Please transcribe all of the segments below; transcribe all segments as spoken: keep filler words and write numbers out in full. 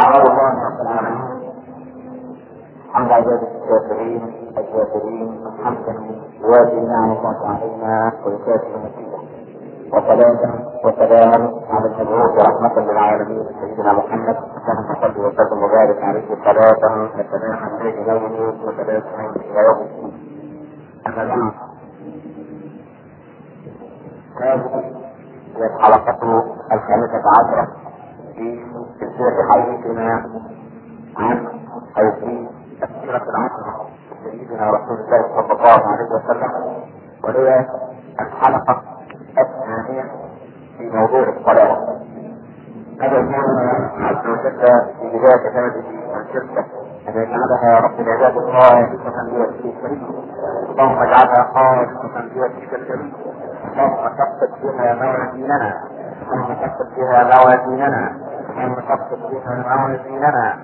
أحمد الله رب العالمين حمد عباده الشاكرين الشاكرين حمدا يوافي نعمه الله علينا ويكافئ مزيده، وصلاة وسلاما على المبعوث رحمة للعالمين سيدنا محمد اللهم صل وسلم وبارك عليه صلاة وسلاما بين يومه وسلام إلى يوم الدين. أما بعد، هذه هي الحلقة الخامسة عشرة في سلسلة حديثنا عن أو في السيرة العشرة سيدنا رسول الله صلى الله عليه وسلم، وهي الحلقة الثانية في موضوع الصلاة. هذا الله عز وجل في بداية هذه الشركة أن يجعلها رب العباد خالصة لوجهه الكريم، اللهم اجعلها خالصة لوجهك الكريم، اللهم ثبت بها موازيننا، اللهم ثبت بها موازيننا، اللهم ثبت بها موازيننا،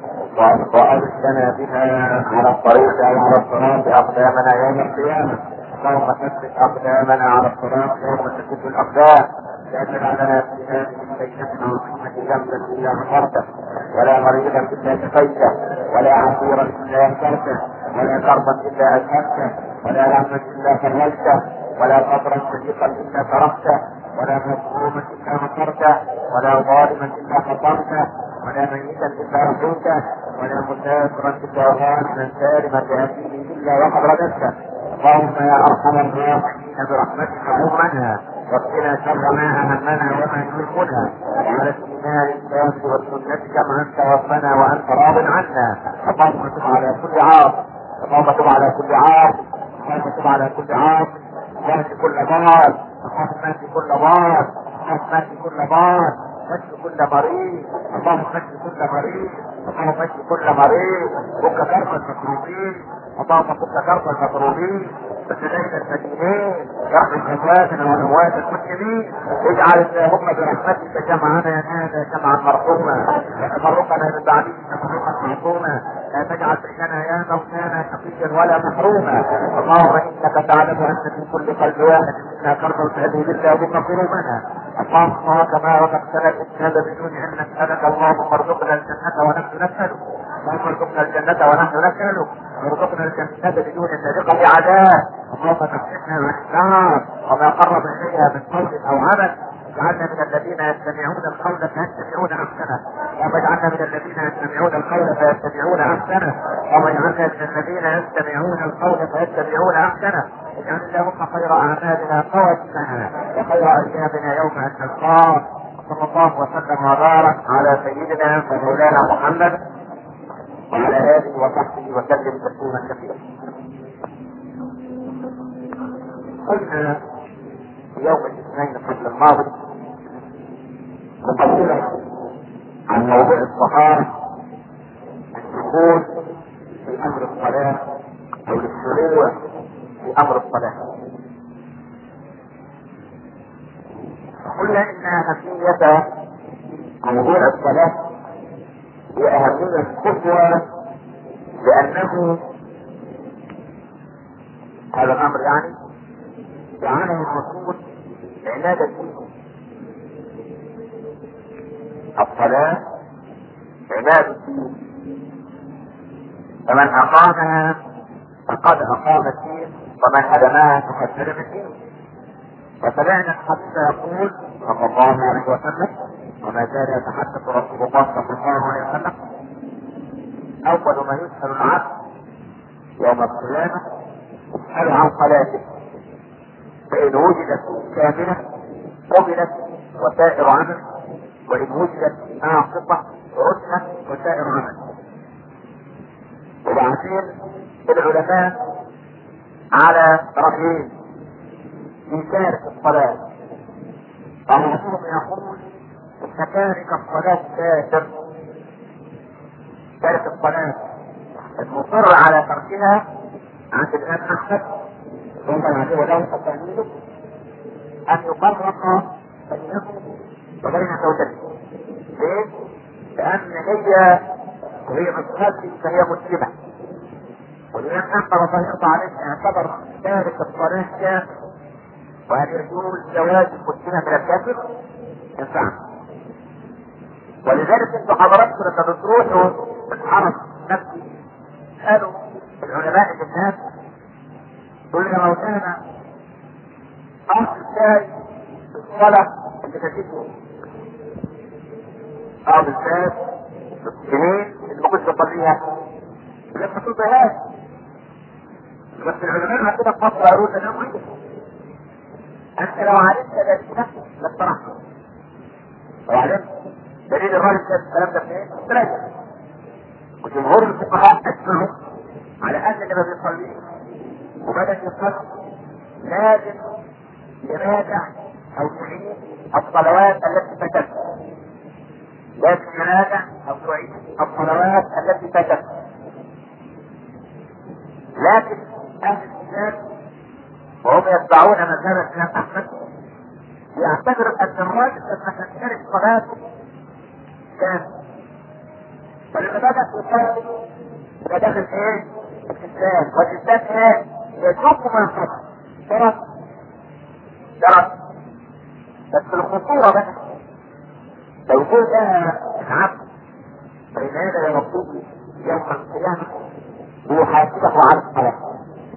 وأرشدنا بها على الطريق وعلى الصراط أقدامنا يوم القيامة. اللهم ثبت أقدامنا على الصراط يوم تثبت الأقدام، لا تجعلنا في هذه الليلة عظيمة ذنبا إلا غفرته، ولا مريضا إلا شفيته، ولا عسيرا إلا يسرته، ولا كربا إلا أذهبته، ولا لهما إلا فرجته، ولا قبرا صديقا إلا تركته، ولا مظلوما إلا نصرته، ولا ظالما إلا خطرته، ولا ميتا إلا رحمته، ولا مسافرا إلا غانما سالما لأهله إلا وقد رددته. اللهم يا أرحم الراحمين برحمتك أمنا، وقنا شر ما أهمنا وما يهمنا، وعلى الإيمان الكامل والسنة كما أنت توفنا وأنت راض عنا. اللهم تب على كل عاص، اللهم تب على كل عاص، اللهم تب على كل عاص، واهد كل ضال، اللهم اهد كل ضال، اللهم اهد كل ضال، اشف كل مريض، اللهم اشف كل مريض، اللهم اشف كل مريض، فك كرب المكروبين، اللهم فك كرب المكروبين، وسليم المدينين، يرحم امواتنا واموات المسلمين. اجعل اللهم برحمتك جمعنا هذا جمعا مرحوما، وتفرقنا من بعده تفرقا معصوما، لا تجعل بيننا يا مولانا شقيا ولا محروما. اللهم انك تعلم ان في كل قلب واحد منا كربا تهدي بالله بك قلوبنا. اللهم كما وفقتنا الاسناد بدون ان نسالك، اللهم ارزقنا الجنه ونحن نسالك، اللهم ارزقنا الجنه ونحن نسالك، وارزقنا الجنه بدون سابقه عذاب. اللهم تفتحنا بالاسلام وما قرب اليها من قول او عمل، اجعلنا من الذين يستمعون القول فيتبعون احسنه، اللهم اجعلنا من الذين يستمعون القول فيتبعون احسنه، اللهم اجعلنا من الذين يستمعون القول فيتبعون احسنه. اجعل اللهم خير اعمالنا خواتمها وخير ايامنا يوم ان نلقاك. صلى الله وسلم وبارك على سيدنا ومولانا محمد وعلى اله وصحبه وسلم تسليما كثيرا. قلنا في يوم الاثنين قبل الماضي مقدمة عن موضوع الطهارة، الدخول في امر الصلاة او الشروع في امر الصلاة. قلنا ان اهمية موضوع الصلاة هي اهمية قصوى، لانه هذا الامر يعني جعله الرسول عناد الدين. الصلاة عناد الدين، فمن اقامها فقد اقام الدين، ومن هدمها فقد هدم الدين. وسمعنا الحديث يقول صلى الله عليه وسلم، وما زال يتحدث رسول الله صلى الله عليه وسلم: اول ما يسأل العبد يوم القيامة يسأل عن صلاته، فإن وجدت كاملة قبلت وسائر عمل، وإن وجدت ناقصة ردت وسائر عمل. وبعدين العلماء على رأيين في تارك الصلاة. بعضهم يقول ان تارك الصلاة كافر، تارك الصلاة المصر على تركها عند الإمام أحمد ثم عليه له تكامله أن يفرق بينه وبين زوجته. ليه؟ لأن هي وهي مصلي فهي مسلمة، والإمام أحمد رضي الله عنه اعتبر تارك الصلاة كافر، وهل يجوز زواج المسلمة من الكافر؟ ينفع. ولذلك انتوا حضراتكم لما بتروحوا الحرم نفسي قالوا العلماء اللي هناك يقول لنا مولانا اصل ازاي الصلاه اللي كانت اه بالذات السنين اللي ما كنتش بصليها لما تصليهاش. بس العلماء عندنا في مصر قالوا لنا نعم انت لو عرفت دليلك لاقترحت. لو عرفت دليل الراجل ده الكلام ده منين؟ تراجع. وجمهور الفقهاء اجمعوا على ان اللي ما بيصليش وبدا يصلي لازم يراجع او يعيد الصلوات التي فاتت. لازم يراجع او يعيد الصلوات التي فاتت. لكن اهل الاسلام وهم يتبعون مذهب الامام احمد يعتبر ان الراجل لما كان شارك صلاته كان فلما بدا يصلي يبقى داخل ايه؟ الاسلام. والاسلام ايه؟ يشوف ما يصلي شرط شرط. بس الخطوره بقى لو كنت انا العبد فان هذا يمطلوب يوم القيامه ويحاسبه على الصلاه.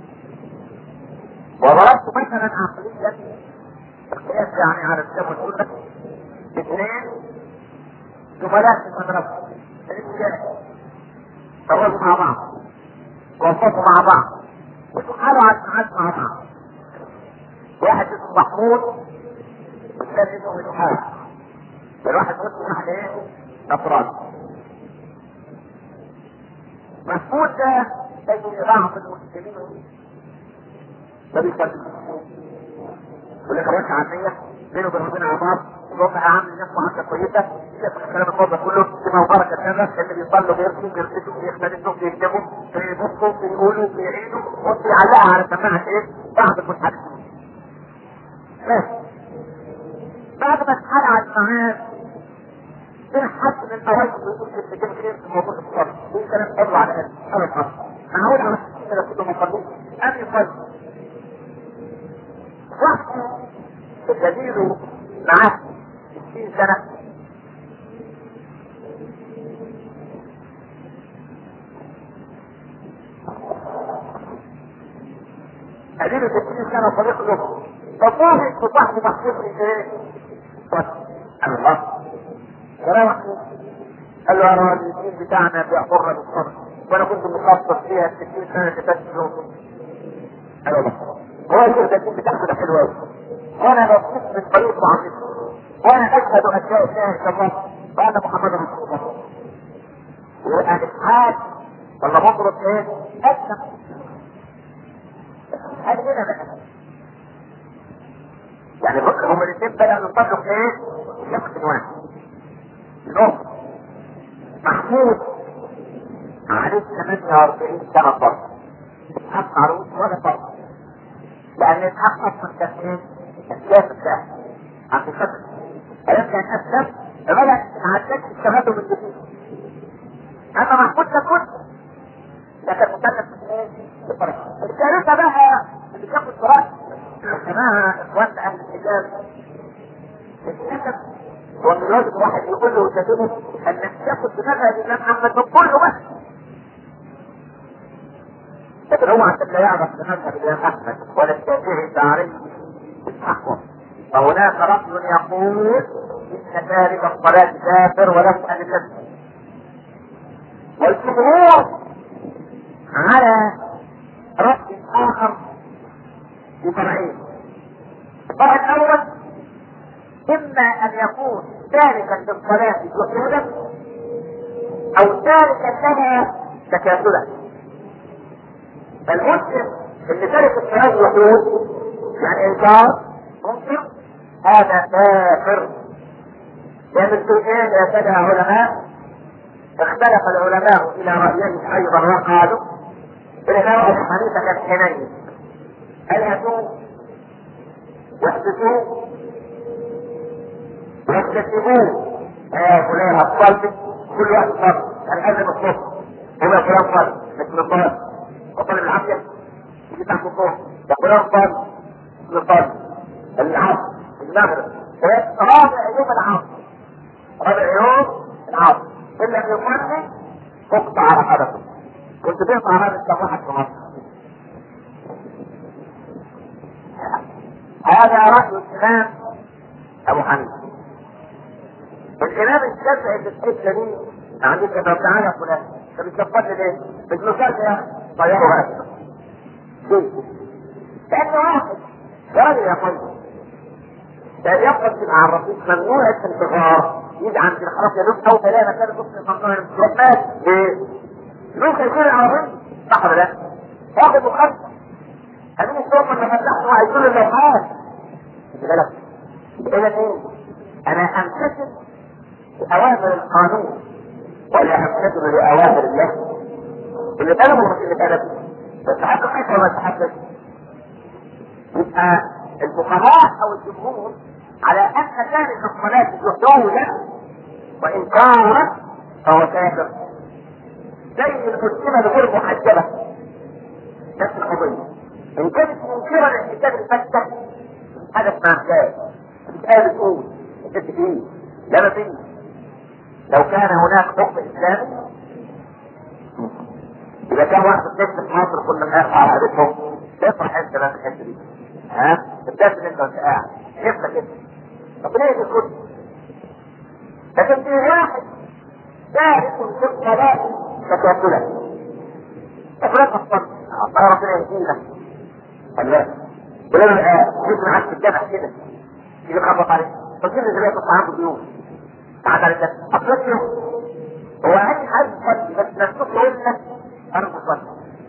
وضربت مثلا عقليا القياس يعني على الكتاب والسنه اثنين زملاء في المدرسه الابتدائي تواصلوا مع بعض ووقفوا مع بعض وسحلوا على الساعات مع بعض. واحد اسمه محمود والثاني اسمه اسحاق. الواحد مسلم واحد ايه؟ نصراني. محمود ده زي بعض المسلمين ما بيصليش. يقول لك الركعه عاميه بينه وبين ربنا على بعض وهم عامل نفسه معامله كويسه. يسمع الكلام الفاضي كله بما بركه الناس اللي بيصلوا بيرسموا بيرسموا بيختلفوا بيكتبوا بيبصوا بيقولوا بيعيدوا وبيعلقها على سماعه ايه؟ بعض المتحدثين. ماشي. بعد ما اتحرقت معاه كان حد من قرايبه بيقول كلمتين خير في موضوع الصلاه. في كلام حلو على قلبي انا خلاص. معقول على كده كله ما يصلوش؟ قام يصلي. واحد الجديد معاه ستين سنة قديم ستين سنة صديق له فصاحب وصاحبه محفوظ في ايه؟ قال الله كلام قال له يا راجل الدين بتاعنا بيأمرنا بالصبر وانا كنت مخصص فيها ستين سنة اللي فاتت له. قال الله هو يقول ده الدين بتاعك ده حلو قوي وانا مبسوط من طريق عظيم وانا اشهد ان لا اله الا الله وان محمدا رسول الله. ويبقى الاسحاق ولا مطرب ايه؟ اسلم. هذه هنا بقى يعني هم الاثنين بدأوا يطلقوا ايه؟ شخص واحد. نوح محمود عليه ثمانية وأربعين سنة فرق. اسحاق معروف ولا فرق لأن اسحاق أصلا كان ايه؟ الكافر ده عن الفتح أيام كان أسلم فبدأ عدت الشهادة من جديد. أما محمود ده كنت ده كان مكلف من ايه؟ بالفرق. الثالثة بقى اللي بياخد فرق سماها اخوان اهل الحجاز الكتب هو ان لازم واحد يقول له وتدينه انك تاخد بمذهب الامام احمد من كله بس. لكن هو عشان لا يعرف بمذهب الامام احمد ولا الشافعي تعريف احمد فهناك رجل يقول ان تارك الصلاه كافر ولم ان يكفر. والجمهور على رأي اخر بفرعين. الفرع الاول اما ان يكون تاركا للصلاه جحودا او تاركا لها تكاسلا. فالمسلم اللي تارك الصلاه جحود يعني انكار ممكن هذا كافر. لان السؤال يا ساده علماء اختلف العلماء الى رايين ايضا وقالوا الامام ابو حنيفه كان حنين هل يتوب يحدثوه ويكتسبوه اه فلان هتصلي كل واحد صلي هنقدم الصبح هو فلان صلي مثل الصلاه وصل العافيه يجي تحت الصبح يا فلان صلي نصلي العصر المغرب رابع يوم العصر رابع يوم ان لم يصلي تقطع رقبته. كنت تقطع هذا السفاح في مصر. هذا رأي الإمام أبو حنيفة. الإمام الشافعي في الحتة دي عندك طب تعالى فلان انت بتشفط ليه؟ مش مصلي يا طياره أسفل. ليه؟ لأن واحد يا راجل يا طيب يقف مع الرصيد ممنوع الانتظار يجي عند الخلاص يا دوب أو ثلاثة مكان يقف الممنوع الانتظار ليه؟ ليه خير العربية؟ صح ولا لا؟ ياخد وخمسة هذين الشرطة اللي فتحته وهيقولوا اللوحات بالك إذا إيه؟ أنا أمتثل بأوامر القانون ولا أمتثل بأوامر الله اللي طلبوا مش اللي طلبوا تستحق كيف ولا تستحق. يبقى الفقهاء أو الجمهور على أن ثالث الصلاة جحودا وإن كانت فهو كافر زي المسلمة غير محجبة نفس القضية. إن كانت منكرة للحجاب الفتة هذا اسمها حجاب مش قادر تقول انت فيه لا ما فيه. لو كان هناك حكم إسلامي إذا كان واحد في مصر كنا نقاط على عادتهم تفرح انت بقى في الحتة دي ها تبدأ انت وانت قاعد يفرح كده طب ليه تقول لكن في واحد دارس في الصلاة تتوكله فلان أصلا أصلا ربنا يهدينا الله ولما يجب معاك في الجامع كده يجب خبط عليك فكيف ازاي تطلع عنده ضيوف تعال على ده أصلا هو أي حد يصلي بس نفسه يقول لك أنا بصلي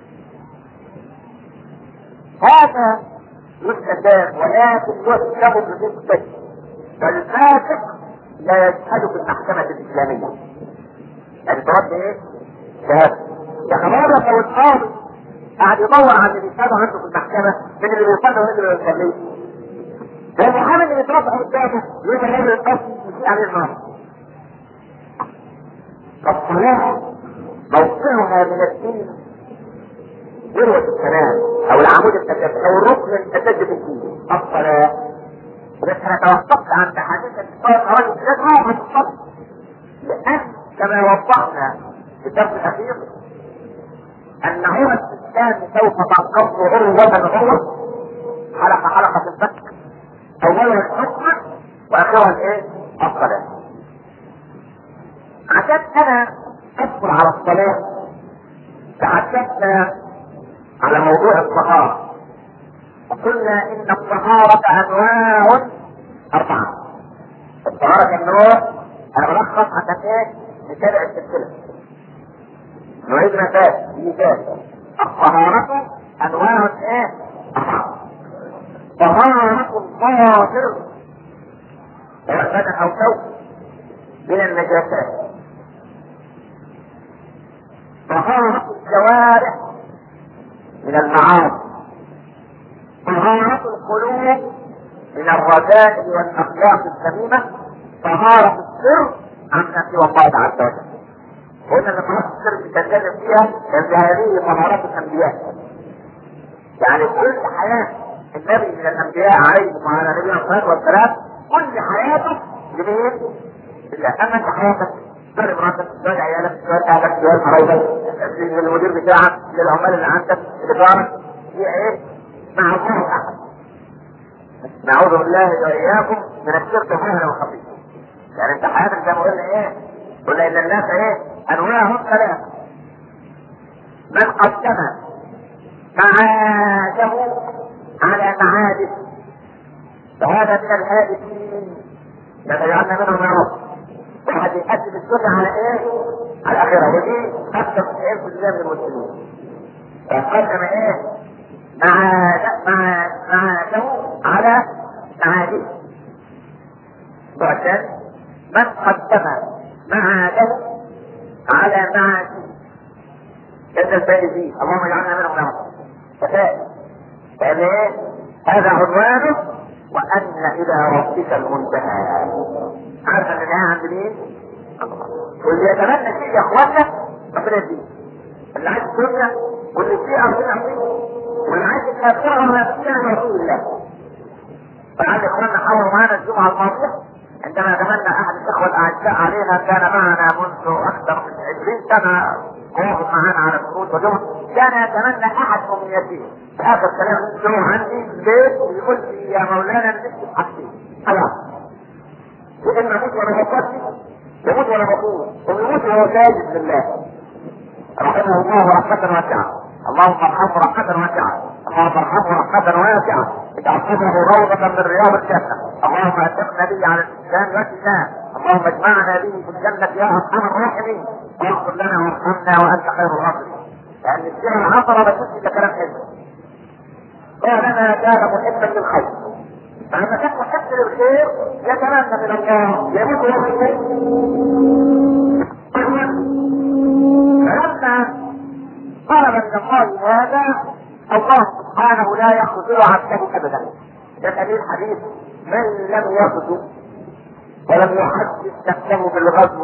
هذا يستجاب ولكن يحكم بالنسبة فالفاسق لا يجحد في المحكمة الإسلامية يعني ترد ايه؟ شهادة يا خبارك لو القاضي قاعد يدور على اللي بيشهدوا عنده في المحكمة من اللي بيصلي ومن اللي بيصلي والمحامي اللي بيترفع قدامه يقول له القصد يشيل عليه النار. فالصلاة موقعها من الدين ذروة السلام او العمود الاساسي او الركن الاساسي في الدين الصلاة. بس انا توقفت عند حديث الصلاة رجل لا تصلي لان كما وضحنا في الدرس الاخير ان عروة الاسلام سوف تنقض عروة عروة حلقة حلقة الفك اولها الحكم واخرها الايه؟ الصلاة. عشان انا ادخل على الصلاة تحدثنا على موضوع الطهارة وقلنا ان الطهارة انواع اربعة. الطهارة كالنوع انا بلخص عشان ايه؟ نتابع السلسلة نعيد مثال مثال الطهارة انواع ايه؟ اربعة. طهارة الظاهر سواء بدن او ثوب من النجاسات. طهارة الجوارح من المعاصي. طهارة القلوب من الرذائل والاخلاق الذميمة. طهارة السر عما سوى الله عز وجل. قلنا ان طهارة السر بتتكلم فيها كان هذه طهارات الانبياء يعني كل حياة النبي من الانبياء عليه وعلى نبينا الصلاة والسلام كل حياته لمين؟ لله. اما انت حياتك سؤال مراتك سؤال عيالك سؤال اهلك سؤال قرايبك للمدير بتاعك للعمال اللي عندك لجارك هي ايه؟ مع الله احد. نعوذ بالله واياكم من الشرك الظاهر والخفي. يعني انت حياتك زي ما قلنا ايه؟ قلنا ان الناس ايه؟ انواعهم ثلاثة. من قدم معاده على معاده فهذا من الهادفين يتجعلنا منهم معروف. واحد يقدم السنة على ايه؟ على الاخرة ودي خمسة وتسعين بالمئة من المسلمين. فقدم ايه؟ معاده مع معاده على معاده. وعشان من قدم معاده على معاده كذا الفائزين اللهم اجعلنا منهم معروف. ففائز لأن ايه؟ هذا عنوانه وأن إلى ربك المنتهى. عارف أن النهاية عند مين؟ واللي يتمنى شيء يا إخوانا ربنا يديه. اللي عايز الدنيا واللي فيه ربنا يعطيه واللي عايز الآخرة وما فيها رسول الله. فعند إخوانا حاولوا معانا الجمعة الماضية عندما تمنى احد الاخوه الاعزاء علينا، كان معنا منذ اكثر من عشرين سنه واقف معنا على الخروج والجمعه، كان يتمنى احد امنيتين في اخر كلام له عندي في البيت يقول لي يا مولانا نفسي حاجتين خلاص، يا اما اموت وانا بصلي، يموت وانا بقول، ويموت وهو ساجد لله رحمه الله رحمه واسعه. اللهم ارحمه رحمه واسعه، اللهم ارحمه رحمه واسعه، اجعل قبره روضه من رياض الجنه. اللهم اتقنا به على الاسلام والاسلام، اللهم اجمعنا به في الجنه يا ارحم الراحمين، واغفر لنا وارحمنا وانت خير الغافرين. لان السيره العطره بس ده كلام حلو. قال انا كان محبا للخير، فلما كان محب للخير يتمنى من الله يموت وهو بالخير. فلما طلب من الله هذا، الله سبحانه لا يخذل عبده ابدا. ده دليل حديث من لم يغزو ولم يحدث نفسه بالغزو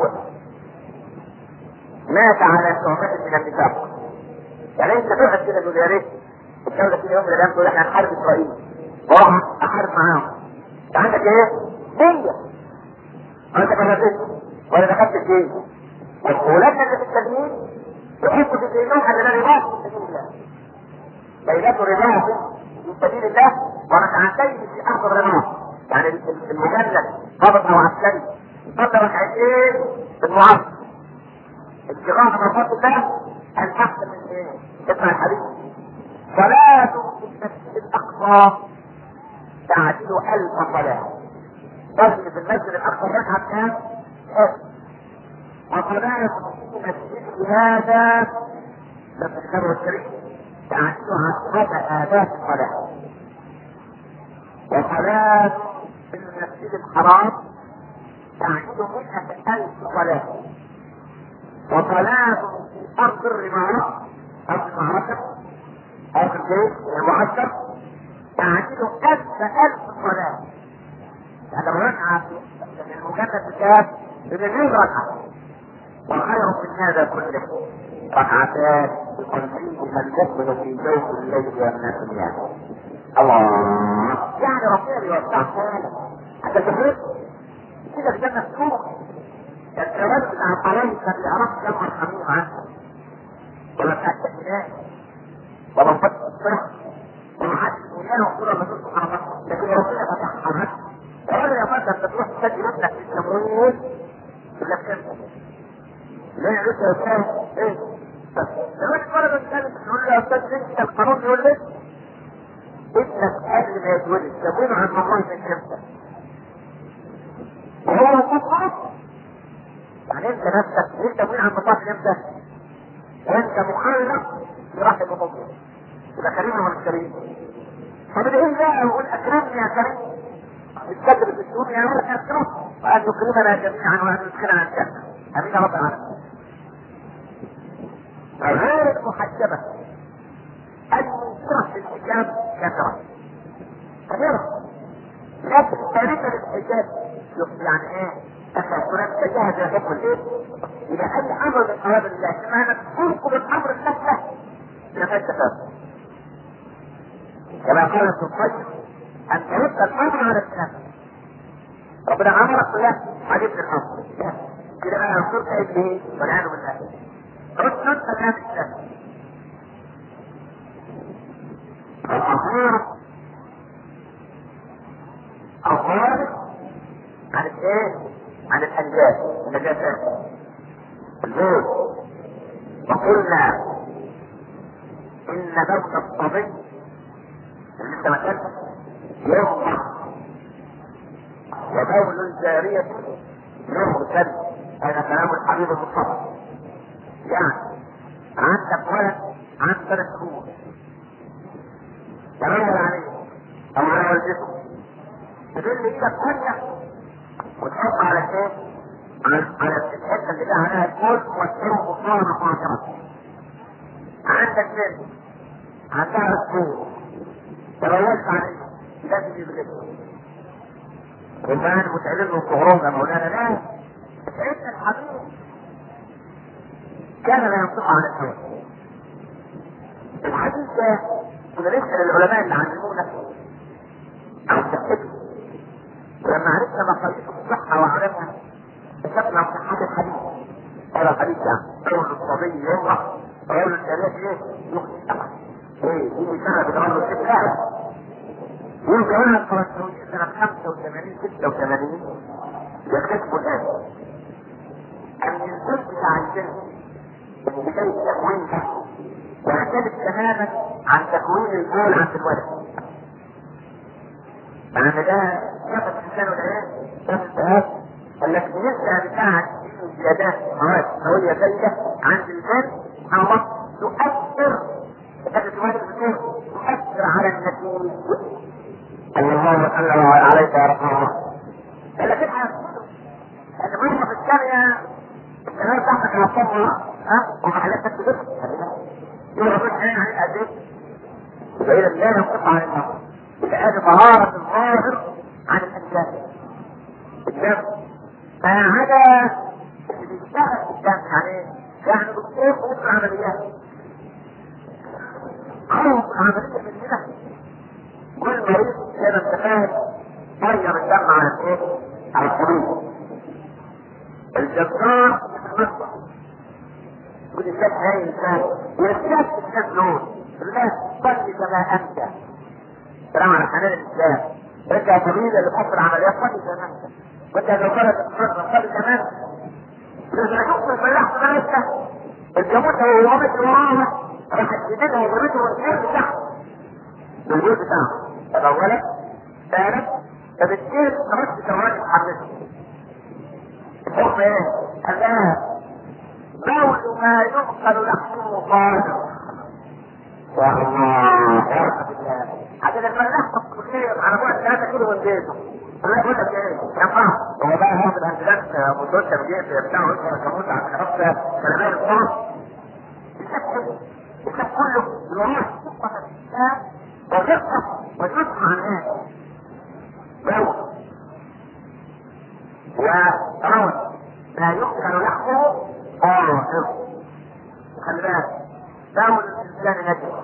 مات على شعبة من النفاق. يعني انت تقعد كده تقول يا ريت الدولة في يوم من الايام تقول احنا هنحارب اسرائيل واروح احارب معاهم. انت عندك ايه؟ نية. انت كفرت ولا دخلت الجيش. ولادنا اللي في التجنيد يحبوا في دينهم ان لا رباط في سبيل الله. ليلات رباط في سبيل الله وركعتين في اخر الرباط. يعني المجند ضابط او عسكري صلى ركعتين في المعسكر. ابتغاء مرضات الله الاحسن من ايه؟ اسمع الحديث. صلاة في المسجد الاقصى تعدل الف صلاة. تصلي في المسجد الاقصى ركعة كام؟ وصلاة في مسجد هذا لما النبي الكريم تعدل عشرة آلاف صلاة. وصلاة في المسجد الحرام تعدل مئة ألف صلاة. وصلاة في أرض الرماح أرض المعركة أرض الجيش المعسكر تعدل ألف ألف صلاة. يعني الركعة في المجند بكام؟ بمليون ركعة. وخير من هذا كله ركعتان يصليهما المؤمن في جوف الليل والناس نيام. الله، يعني ربنا بيوسعها لك حتى تفرق كده الجنة تشوف. الجواز بتاع القرايب ما بيعرفش يوم الخميس عنه ولا بتاع التأمينات ولا فتح الصحة ولا حد وياه وكل ما تروح سبحان الله. لكن ربنا فتحها لك. الراجل يا فندم انت تروح تسجل ابنك في التمويل يقول لك كام؟ لا يا ريت يا استاذ ايه؟ لو انت ولد انت تقول له يا استاذ انت القانون يقول لك ابنك قبل ما يتولد تمويله عن الله من امتى؟ وهو مفروض يعني انت نفسك انت تمويل عن مطاف امتى؟ وانت مخلق برحم امك. يبقى كريم ولا مش كريم؟ فبدأين بقى يقول اكرمني يا كريم. الكذب في السوق يا ولد اكرمه وان يكرمنا جميعا وان يدخلنا الجنه. امين يا رب العالمين. غير المحجبه المنكره في الحجاب كثره كثيره. لكن ثالثا للحجاب يعني ايه؟ تفاصيلات تجاهز يا حكم الايه؟ يبقى اي امر من اوامر الله كما تنقل الامر النفسه لغايه تفاصيل. كما قال ابن القيم ان ترد الامر على النفس. ربنا امرك ولا عجبت الامر كده بقى يصير كابنه والعياذ بالله. رد نفس كلام النفس. الأخير الخارج عن الايه؟ عن الانجاز النجاسات البول. وقلنا ان بول الصبي اللي انت مكانه يرضع وبول الجارية يغسل. هذا كلام الحبيب المصطفى. يعني عندك ولد عن ثلاث شهور تمام عليه او على والدته تدل ايدك كلها وتحط على ايه؟ على على الحته اللي فيها عليها الكل وتحط بصاره فاطره. عندك بنت عندها اسبوع تروجت عليه لازم يبلغ وكان متعلم له الكهرباء يا مولانا. لا سيدنا الحبيب كان لا ينطق عن الهوى. الحديث ده كنا نسال العلماء اللي علمونا عن تحقيقه ولما عرفنا مقاييس الصحه شكل صحة الحديث. هذا الحديث يعني رجل الصبي يوضح رجل الشريف ايه يخطئ ايه دي سنة بتغلو الشيء لا يمكن هنا الفرنسويين سنة خمسة وثمانين ستة وثمانين يكتشفوا الآن أن الجزء بتاع الجنس من بداية تكوينها يختلف تماما عن تكوين البول عند الولد. لأن ده شافت الإنسان والعيال شافت الذهاب التي النسبة بتاعت زيادات مواد سوية زايدة عند الجنس الله تؤثر بهذه المواد الجنس تؤثر على النتيجة. الله صلى عليك يا رسول الله. لكن أنا مرة في الثانية الكلام تحتك على الصبر ها ومحلاتك تدخل يقول ربنا عين عن الأدب فإذا لا ينقطع عن النظر فهذه طهارة الظاهر عن الأجزاء الدم ما عدا اللي بيشتغل في الدم يعني يعني بالكيف وفق العمليات خلص العملية من هنا والمريض كان انتفاهم مريم الدم على الايه؟ على القلوب الجبار في المصدر كل الناس هاي الانسان ويرتاح الناس دول الناس صلي كما انت سلام على حنان الاسلام انت يا طبيب اللي تحط العمليات صلي كما انت وانت لو صلت الصلاه صلي كما انت اذا شفت الفلاح في مالك الجاموسه وهو ماشي وراها راحت تجيبها وجابته والخير بتاعها بالجود بتاعها طب اولا ثالث فبالتالي خرجت ثواني محركه الحكم ايه؟ الان بول ما يؤكل لحمه طاهر يا الله يا بالله عشان الفلاح تصير على بعد ثلاثة كيلو من بيته انا اقول لك ايه ينفع هو بقى هو من الهندلات متوسع بجيب بتاعه يقدر يموت على خمسة كلمات الصوت يسكت يسكت كله يروح سقطة الاسلام ويقف ويسمع الناس بول وروى ما يؤكل لحمه طاهر خلي بالك بول الانسان نجم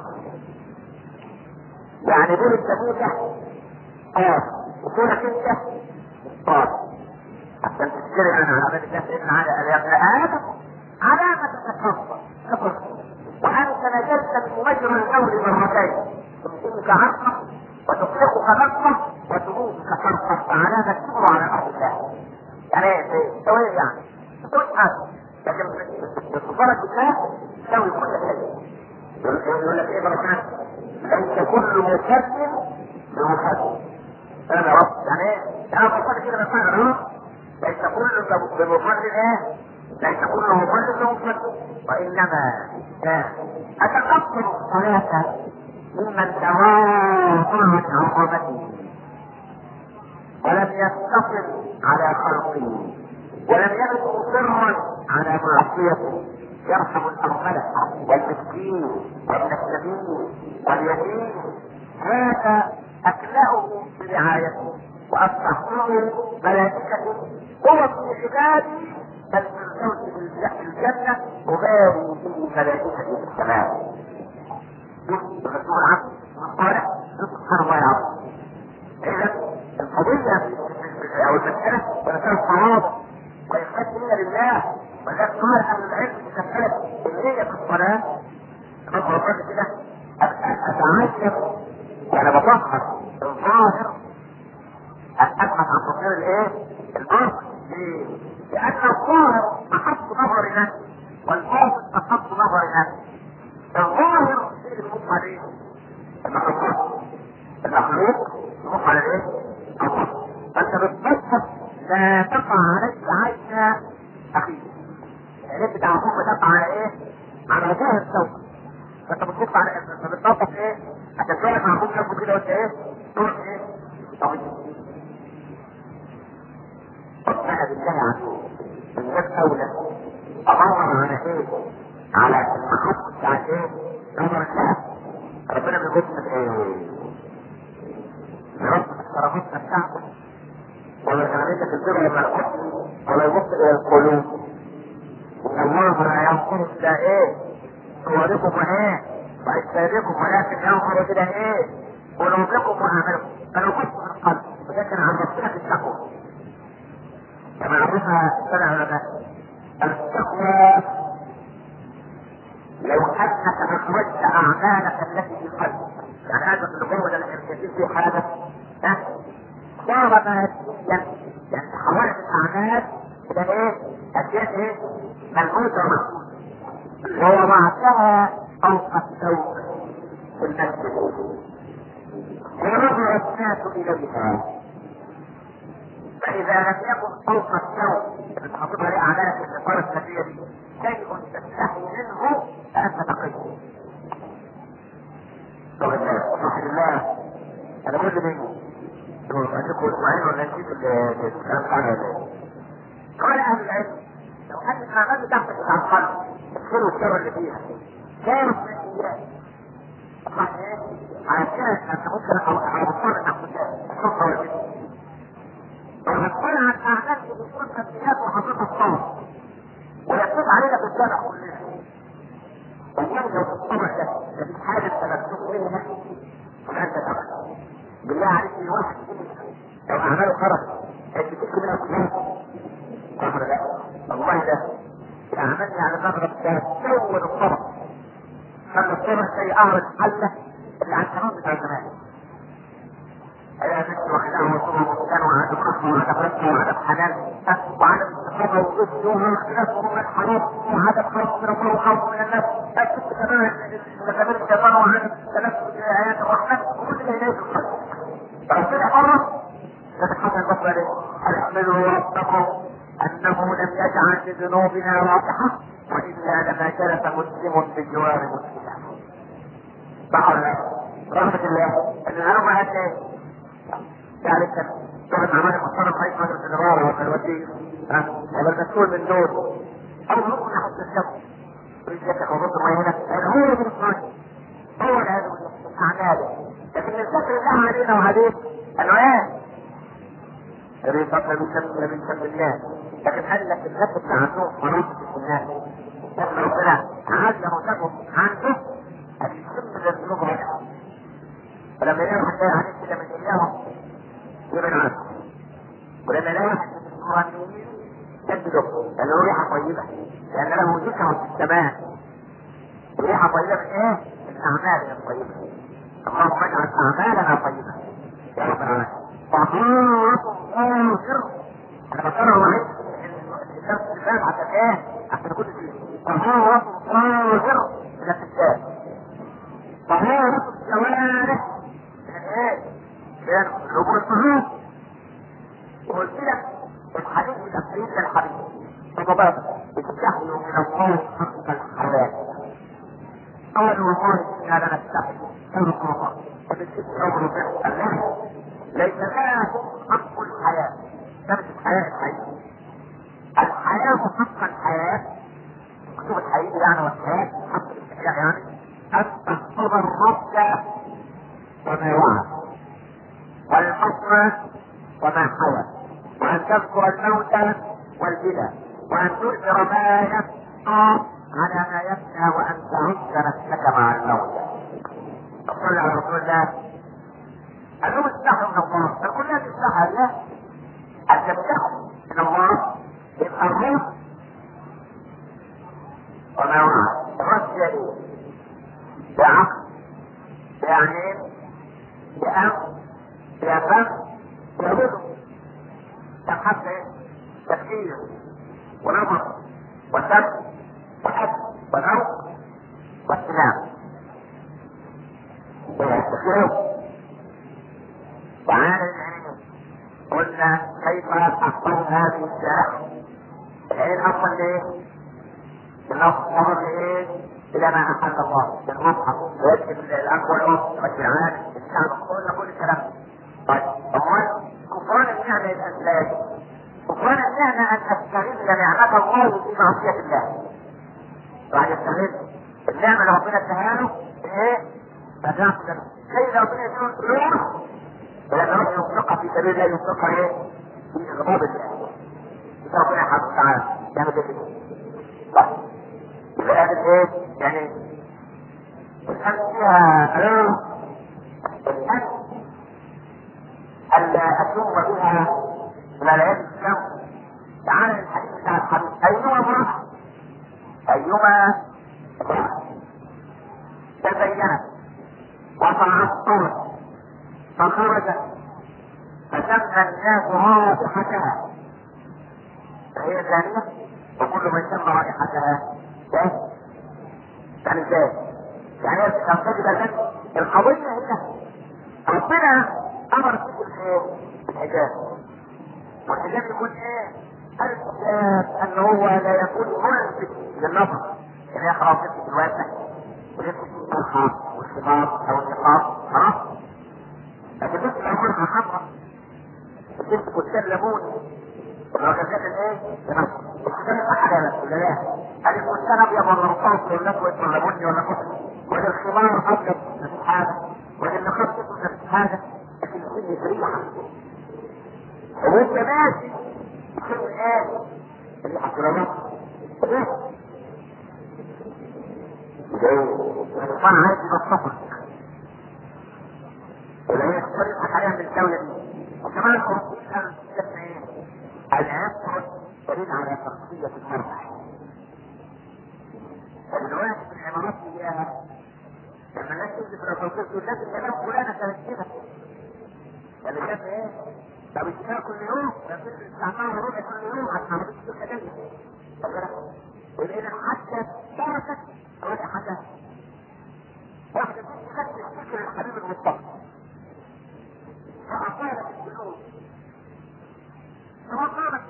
يعني بول الجميلة طاهر وكونك انت طاهر عشان تشتري انا على الناس ان على الابن ادم علامة تتكبر كبر وانت نزلت من مجرى البول مرتين تمسكك عرقا وتطلقك نقصا وتموتك فرقا فعلامة كبر على ارض الله يعني ايه تسوي يعني تسوي حاجة لكن بصفارة الله تسوي كل شيء يقول لك ايه بركات ليس كل مسلم بمسلم انا رب يعني ايه انا بقول كده مثلا ليس كل بمسلم ايه ليس كل مسلم بمسلم وانما اتقبل الصلاة ممن تواضع من عظمته ولم يتصل على خلقه ولم يكن مصرا على معصيته يرحم الأرملة والمسكين وابن السبيل واليتيم هذا أكلأه برعايته وأصحابه ملائكته هو ابن عبادي بل من في الجنة وباري به ملائكته في السماء الرسول عبد الصالح سبحان الله العظيم. إذا القضية أو المسألة ونسأل الصواب ويخاف منا لله ولذلك قال أهل العلم مسألة اللي هي في الصلاة أنا بقول كده أتعجب يعني بطهر الظاهر أن أبحث عن تطهير الإيه؟ الباطن ليه؟ لأن الظاهر محط نظر نفسه والباطن محط نظر نفسه. الظاهر اللي بيقوم عليه المخلوق المخلوق يقوم على الايه؟ الله. فانت بتبصر لا تقع عليك عين اخيك. يعني بتاع اخوك بتقع على ايه؟ على ظاهر الثوب. فانت بتبص على انت بتنظف ايه؟ عشان تقولك مع اخوك جنبه كده وانت ايه؟ تروح ايه؟ طويل. ربنا بالله عنه الناس اولى امر على ايه؟ على المخلوق بتاع ايه؟ نظر الله. ربنا بيقول لك ايه؟ رب ربنا بتاعته ولا كلمتك الدنيا لما القتل ولا يبص الى القلوب ان الله لا ينظر الى ايه؟ صوركم وايه؟ واجسادكم ولكن ينظر الى ايه؟ قلوبكم واعمالكم. فلو بص في القلب وده كان عن ربنا في التقوى كما يعرفها السنة علماء. التقوى لو انك اخرجت اعمالك التي في قلبك، يعني هذا الغرور الانسان في حاجه صار ماديا، يعني تحولت الاعمال الى ايه؟ اشياء ايه؟ ملموسه ومحسوسه. ووضعتها فوق الثوب في المسجد ونظر الناس اليها، فاذا لم يكن فوق الثوب اللي تحطها لاعمالك في الاطار السريه دي شيء تستحي منه فانت تقي. صح الله. انا قلت منه عندكم اسماعيل ولا نجيب الكلام بتاعنا ولا ايه؟ قال اهل العلم لو ان الاعمال بتاعتك بتاع القلب الخير والشر اللي فيها كانت مسيئات صح ايه؟ على كده انت ممكن على مضطر انك تحطها والبيت وهتطلع عن الاعمال اللي بتكون مسيئات وحطيتها الصوت ويكتب علينا في الجامع كلنا. والله لو الطبع ده مفيش حاجه انت مكتوب منها فانت تقل. بالله عليك في واحد لو اعماله خرج انت تكتب منها كلها صح ولا لا؟ والله ده اعمالي على مغرب ده سود الطبع خلى الطبع زي اعرض حله اللي على القانون بتاع زمان. انا نفسي واخدها وصوره وكان وعدم رحمه وعدم رحمه وعدم حنان وعدم استقامه وقصد واختلاف ومن الحرام وعدم خوف من الله وخوف من الناس. اكتب كمان مكابر الشيطان وعدم تنفس ايات الرحمن وكل ده اليه الخير. فربنا مره تتحمل البصر عليه ان احمدوا ربكم انه لم يجعل لذنوبنا واضحه والا لما جلس مسلم بالجوار مسلما. صح ولا لا؟ رحمه الله ان الامر هذا يعني كان تقعد مع مالك محترم رئيس مجلس الاداره ولا الوزير ها ولا المسؤول من دول او نقول نحط الشخص يريد يفتح وضوء الميه هنا هو اللي بيصنع هو اللي هذا اعماله. لكن الذكر الله علينا وعليك انه ايه؟ يريد فضل من شم من شم الله. لكن قال لك الذكر بتاع النوم ونصف الناس لما ربنا علمه لهم عنده ان يشم للذنوب رجعه فلما يلاقوا حتى عليك كده من اياهم يبعد عنه. ولما لا يحدث القرآنيين يجده لأنه ريحة طيبة لأن له ذكر في السماء وريحة طيبة من إيه؟ من أعمالنا الطيبة. اللهم اجعل أعمالنا طيبة يا رب العالمين. طهارة ظاهر أنا بكرر معي الكتاب الكتاب عشان إيه؟ عشان كل شيء. طهارة ظاهر من الكتاب. طهارة الجوارح من إيه؟ كان ربع الطهارة. وقلت لك الحديث بتفسير الحديث فبابا استحيوا من الله حق الحياة. قالوا والله إنا لنستحي كما قال فبالكتب رجل به الله ليس لكم حق الحياة. كانت الحياة الحياة الحياة حق الحياة مكتوب الحياة يعني والحياة حق الحياة يعني أن تحفظ الرب وما وعى والحكم وما حوى وأن تذكر الموت والبلى وأن تؤثر ما يبقى على ما يبقى وأن تعد نفسك مع الموت. صلى على رسول الله أنهم استحوا من الله فكلها تستحى الله أن تستحوا من الله يبقى الروح وما وعى. الروح هي إيه؟ بعقل بعينين بأمر بأفهم بأذن تحت تفكير ونظر وسمع وحد وذوق واستماع ويستخدمه. تعالى العين قلنا كيف احفظ هذه الساعه. العين اصلا ليه؟ النظر لايه؟ الى ما احل الله بالمصحف ويكتب الاخ والام والجيران الشعب كل كل الكلام. طيب امال كفران النعمه الاسلام كفران النعمه ان استغل نعمه الله في معصيه الله. بعد يستغل النعمه اللي ربنا اداها له ايه؟ فتاخذ زي ربنا يديله فلوس ولما يروح ينفقها في سبيل الله ينفقها ايه؟ في غضب الله. يبقى ربنا سبحانه وتعالى يعمل كده. طيب يبقى هذا ايه؟ يعني الان فيها الان الا اتم بها ملايين الشمس. تعال ايما امرأة ايما تزينت وتعطرت فخرجت فشم الناس رائحتها فهي ثانية وكل من شم رائحتها ده يعني ازاي؟ يعني تنتج القضية هنا ربنا امر فيكم الايه؟ الحجاب والحجاب يكون ايه؟ الحجاب ان هو لا يكون ملفت للنظر اللي هي خلاص تلبس الواسع ولبس الطرحة والخمار او النقاب خلاص لكن لبس الامرها حمراء لبس فستان ليمون الرجالات الايه؟ الفستان يبقى حلالة ولا لا؟ هل الفستان ابيض ولا رصاص ولا اسود ولا بني ولا كحلي ولا الخمار ابيض مفيش حاجة ولا النقاب اسود مفيش حاجة لكن السن ريحة وانت ماشي السن ايه؟ الريحة كرامات ايه؟ الإنسان عايز يبسطك ولا هي تفرق حاليا من الدولة دي وكمان الأوروبيين قالوا السياسة ايه؟ العنصر دليل على شخصية المرأة فدلوقتي في العمارات دي اياها لما الناس تنزل في الأوروبيين تقول لازم تنام فلانة كانت كده اللي شاف ايه؟ طب الشيء كل يوم يصير الاستعمار وربع كل يوم عشان عربية السكة دي ولقينا حتى تركت رائحتها واحدة بنت خدت الفكر الحبيب المصطفى فأطالت الجنود ثم قامت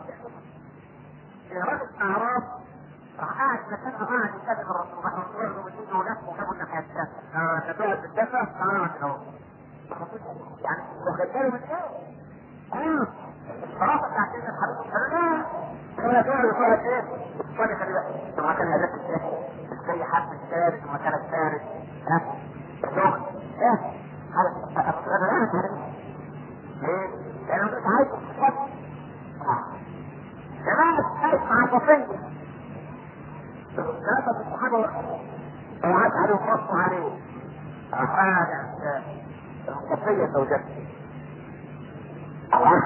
راجل أعراب راح قاعد مكانها قاعد يكلم الرسول راح الرسول له من ونفسه وجابوا الناحية الثانية تبعت بالدفع قامت اهو يعني واخد باله من ايه؟ اه الخرافة بتاعت سيدنا الحبيب قالوا لا ولا دول ولا ايه؟ الصالح خلي بالك ثم كان هدف ايه؟ زي حد الثالث وما كان الثالث ها الشغل ايه هذا هذا ليه؟ لانه مش عايز تتحط كمان الثالث مع الوصية ثلاثة الصحابة وقعد عليه وقصوا عليه هذا الوصية زوجته الله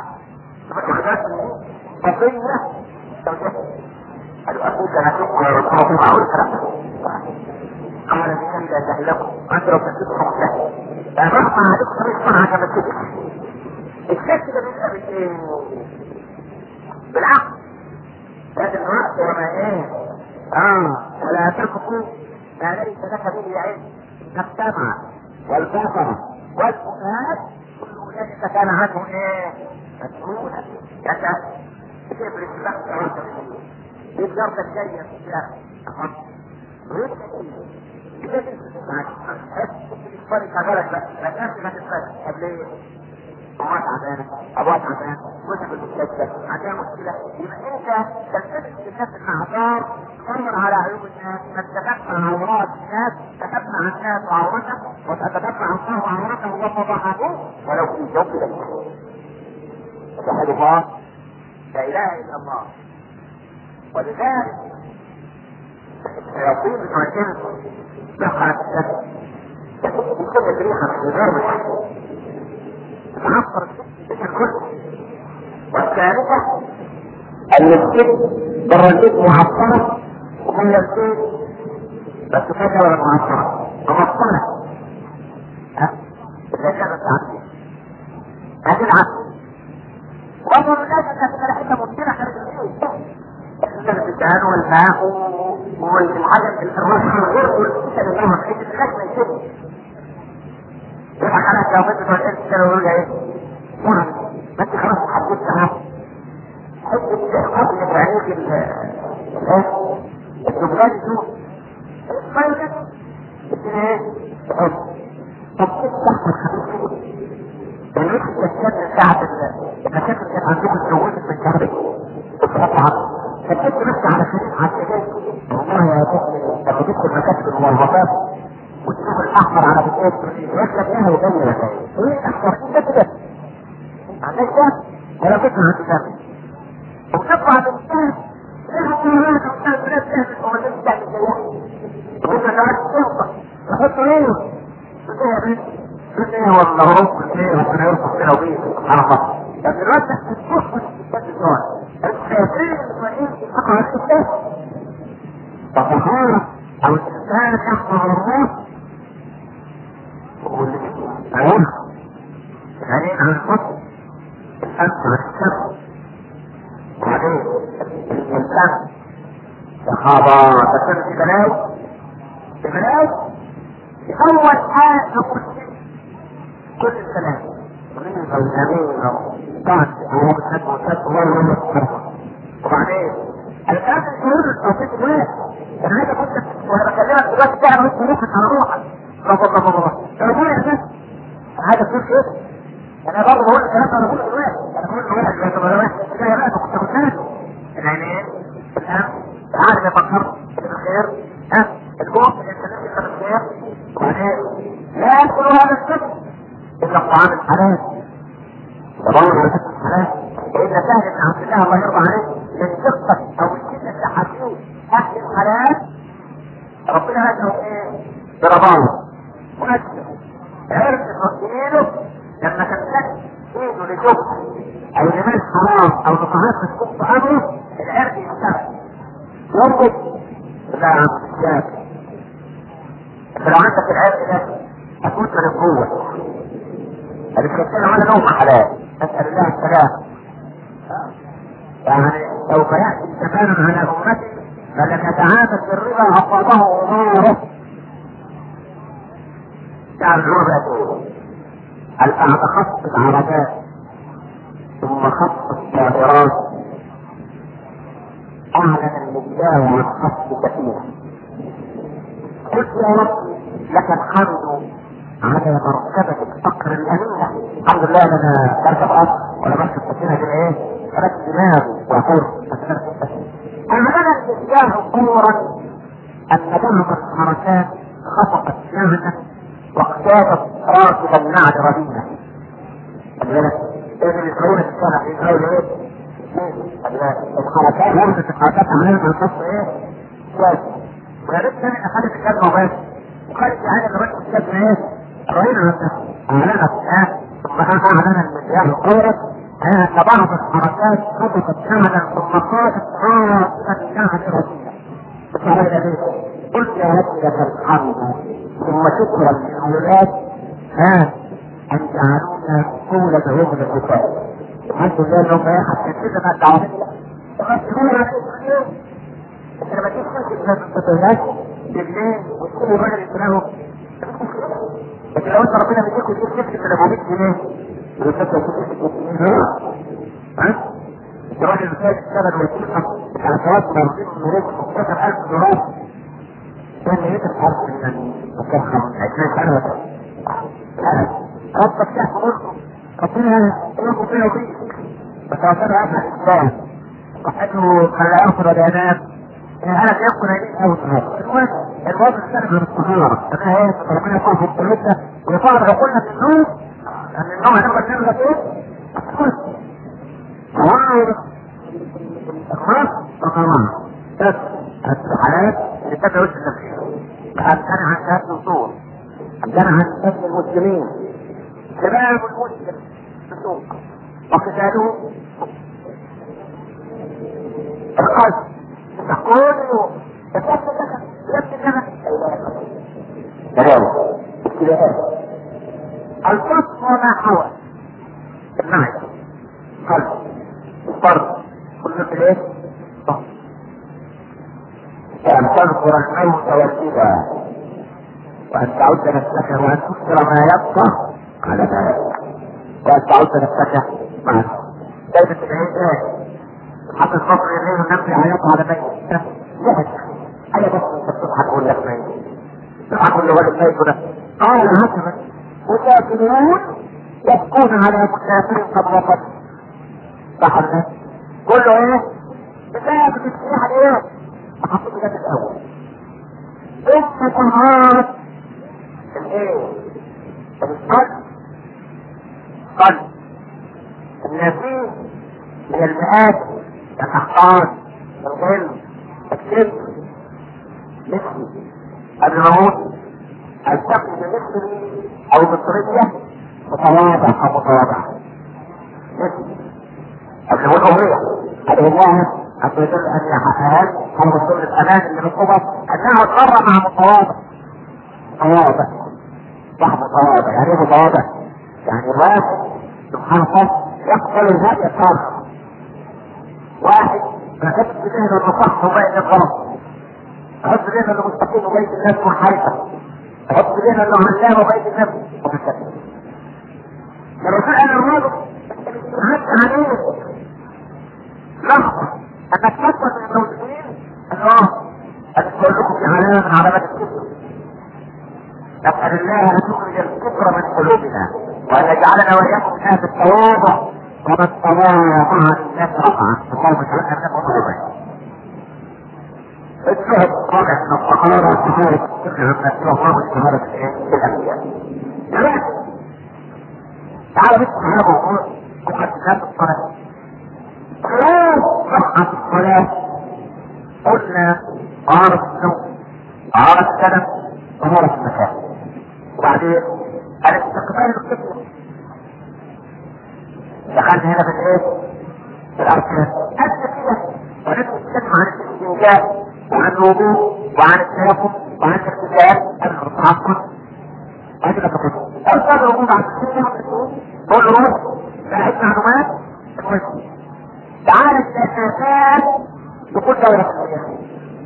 وصية زوجته قالوا أخوك نسوك ورسوله معه الكلام قال بكم لا تهلكوا أنت لو تسيبوا مختلف الرحمة عليكم طريق صنعة كما تسيبك الشك ده بيبقى بالايه؟ بالعقل لكن الرأس وما ايه؟ اه ولا تقفوا ما ليس لك به علم السمع والبصر والفؤاد كل ذلك كان عنه ايه؟ مسؤولا يسأل كيف الاتفاق تراجع ايه الجرد الجاية في الشارع لازم تسمعك تفضل شغالك لا تنسي ما تتفرق قبل ايه؟ امات عبانة ابوات عبانة وجه المستشفى عندها مشكلة يبقى انت تلتفت للناس الاعذار تدور على عيوب الناس تتتبع عورات الناس تتبع الناس وعورتك وتتتبع الله عورته وفضحه ولو في جوف ليس تحد الله لا اله الا الله ولذلك الشياطين المعجنة دخلت النفس بكل ريحة غير محسن تعصر الكل والثالثة ان الست بره البيت معصرة وجوه البيت بس فاكهة ولا معصرة معصرة ها اذا كانت تعصر هتلعب وأمر الناس كانت ريحتها ممكنة خارج البيت الدهان والماء والحاجة الرش والغرب والكتن اللي هو حيث الناس ما يشبه يضحك عليك لو بنت والإنس كانوا يقولوا ايه؟ مرة ما انت خلاص حدثتها حدث قبل بعينيك الدبغان دول الصيدة بتنا ايه؟ تحب طب كيف تحت الخبيث الناس التسكن بتاعت المشاكل اللي عندكم اتجوزت من شهرين بتحطها فكنت نفسي على خليل على الشجاج والله يا مؤمن لما تدخل مكاتب الموظفات وتشوف الاحمر على بيتين يركب ايه وجاي لك ايه الاحمر انت كده عندك ده ولا كنت عندي ده وتطلع بالكتاب ايه الكلمات وكتاب بلاد اهل هو اللي بتعمل زيها وانت كمان تنطق تحطوا ايه قلت ايه يا بنت قلت ايه والله رب ايه ربنا يرفض كده وبيه سبحان الله لكن الوقت تتوقف في الكتاب الزوال الشياطين المسؤولين تقع العدة فطهارة او الانسان يحفظ الروح والعين العين عن الفصل الانف عن الشر وبعدين الانسان صحابة تكون في بلاوي في بلاوي في اول حاجة نقول كل الكلام غيظة وزميلة وطعن وهو بسد وسد وهو بسد وبعدين الكلام الشهور التوفيق الوقت انا عايز اقول لك وانا بكلمك دلوقتي تعمل انت روحك على روحك رب رب رب رب انا بقول يا ناس انا عايز اقول كده انا برضه بقول الكلام ده انا بقوله دلوقتي انا بقول دلوقتي دلوقتي طب انا واحد كده بقى كنت قلت العينين الان عارف يفكر بالخير ها الجوع الانسان يفكر بالخير وبعدين لا يدخل هذا السجن الا الطعام الحلال تدور على الاكل الحلال وان سهل بن عبد الله الله يرضى عليه من قصه او الكلمه اللي حكيه اهل الحلال ربنا هداه ايه؟ برضاه ونجده عرف ايده لما كان لك ايده لجبن او لمال حرام او لطعام مسكوك في امره العرق يشتغل يربط لا يا عم الشاك انت لو عندك العرق ده هتموت من القوه الكتاب على نوم حلال نسأل الله السلام يعني سوف يأتي زمان على أمتي فلن يتعامل بالربا أصابه غاره يعني الربا الآن خط العربات ثم خط الطائرات أعلن المجاوة عن خط كثير قلت يا رب لك الحمد على مرتبة الفقر الأمينة الحمد لله أنا بركب أصل ولا بركب سكينة كده إيه فركب دماغي وأقول المدى الإسجاه قورا أن بعض الحركات خفقت نعمة واقتادت راكب النعد ربينا إيه اللي يسعون في السنة يسعون إيه الحركات ورثة الحركات عملها من قصة إيه كويس وياريت كان أخذت الكلمة بس وخلت يعني اللي ركب الكلمة إيه رأينا أعلنت ثم أعلن المجال القورة أن بعض الحركات خططت ثمنا ثم صارت راكبة النعد ربينا قلت يا رب لك الحمد ثم شكرا للأولاد ها أن جعلونا قولة هم الأخوة الحمد لله انهم ايه حتى كده ما دعونا تغسلونا عليه انت لما تيجي تمسك من الفتيات بالليل وتقول الراجل يسرقه لكن لو انت ربنا بيديك وتجيب تمسك من ابو مية جنيه ويفتح تمسك ها الراجل اللي اشتغل ويتشقق على ثلاث مرتين من رزق ستاشر ألف دولار كان يتم حرف من مكان عشرين سنة ربك تحت ملكه ربنا يقول فيه وفيه بس عشان أفعل الإسلام وحده خلى أخر الإعلام أنا سيبقى نايمين أول النهار المهم الوضع السنة من الصغيرة أنا هي ربنا يكون في الطريقة ويطلع لو قلنا في النوم أن النوم هنبقى نعمل إيه؟ وقلنا الخلاص رقمان بس الحالات اللي تبعوا التفكير عندنا عن شهادة الصور عندنا عن شهادة المسلمين شباب المسلم في السوق وقتاله القلب كله القلب لك يبدو لك تلاوة ابتلاءات القصد وما حوى المعدة قلب الطرد كل بلاد صح وأن تذكر الموت والإذى وأن تعد نفسك وأن تكثر ما يبقى على ذلك وأن تعد نفسك معك دايما تدعي ايه حتى الصبر يليه ونمشي حياته على ميت لحد أي بس انت بتصحى تقول لك ميت تصحى تقول له ولد ميت ده قال هكذا مسافرون يبكون على مسافر قد وقت صح ولا كله ايه بسبب التصريح الايه احطه ده الاول ثم طهارة الايه القلب قلب النفيس من المئات الاحقاد الغل الكذب مثلي قبل ما اموت التقي بمثلي او مصرية متواضع او متواضع مثلي قبل ما اموت اغنية ادعو الله حتى يدل ان يحققها هو رسول الامان اللي بالقبض انه اضطر مع متواضع. متواضع صح متواضع، يعني ايه متواضع؟ يعني الواحد سبحان الله يقبل الهدي الصالح. واحد ما كانش في ذهنه انه صح وبين الغلط، يحط في ذهنه انه مستقيم وبين الناس منحرفه، يحط في ذهنه انه علام وبين الناس متكبر. الرسول قال للراجل عدت عليه لحظه انك تثبت من المسلمين الله ان تقول لكم في علامه من علامات الكفر. نسال الله ان تخرج الكفر من قلوبنا وان يجعلنا واياكم من اهل التواضع ومن تواضع مع الناس رفعا. اللهم اجعلنا من قلوبنا. الشهد واضح من الصحابه والصحابه تفهم ان الله الشهاده في الانبياء. تعالوا نسمع هذا الموضوع مقدمات الصلاه. خلاص صحة الصلاه قلنا طهارة النوم، طهارة السلم، طهارة المكان. وبعدين الاستقبال القبلة. دخلنا هنا في الايه؟ في الاركان. قبل كده ونتكلم عن الاستنجاء وعن الوضوء وعن التيمم وعن الاغتسال قبل التعقد. هذه الخطوات. اركان الوضوء بعد كده قول روح بعد معلومات المهم. تعالى الاساسات بكل دورة الحياة.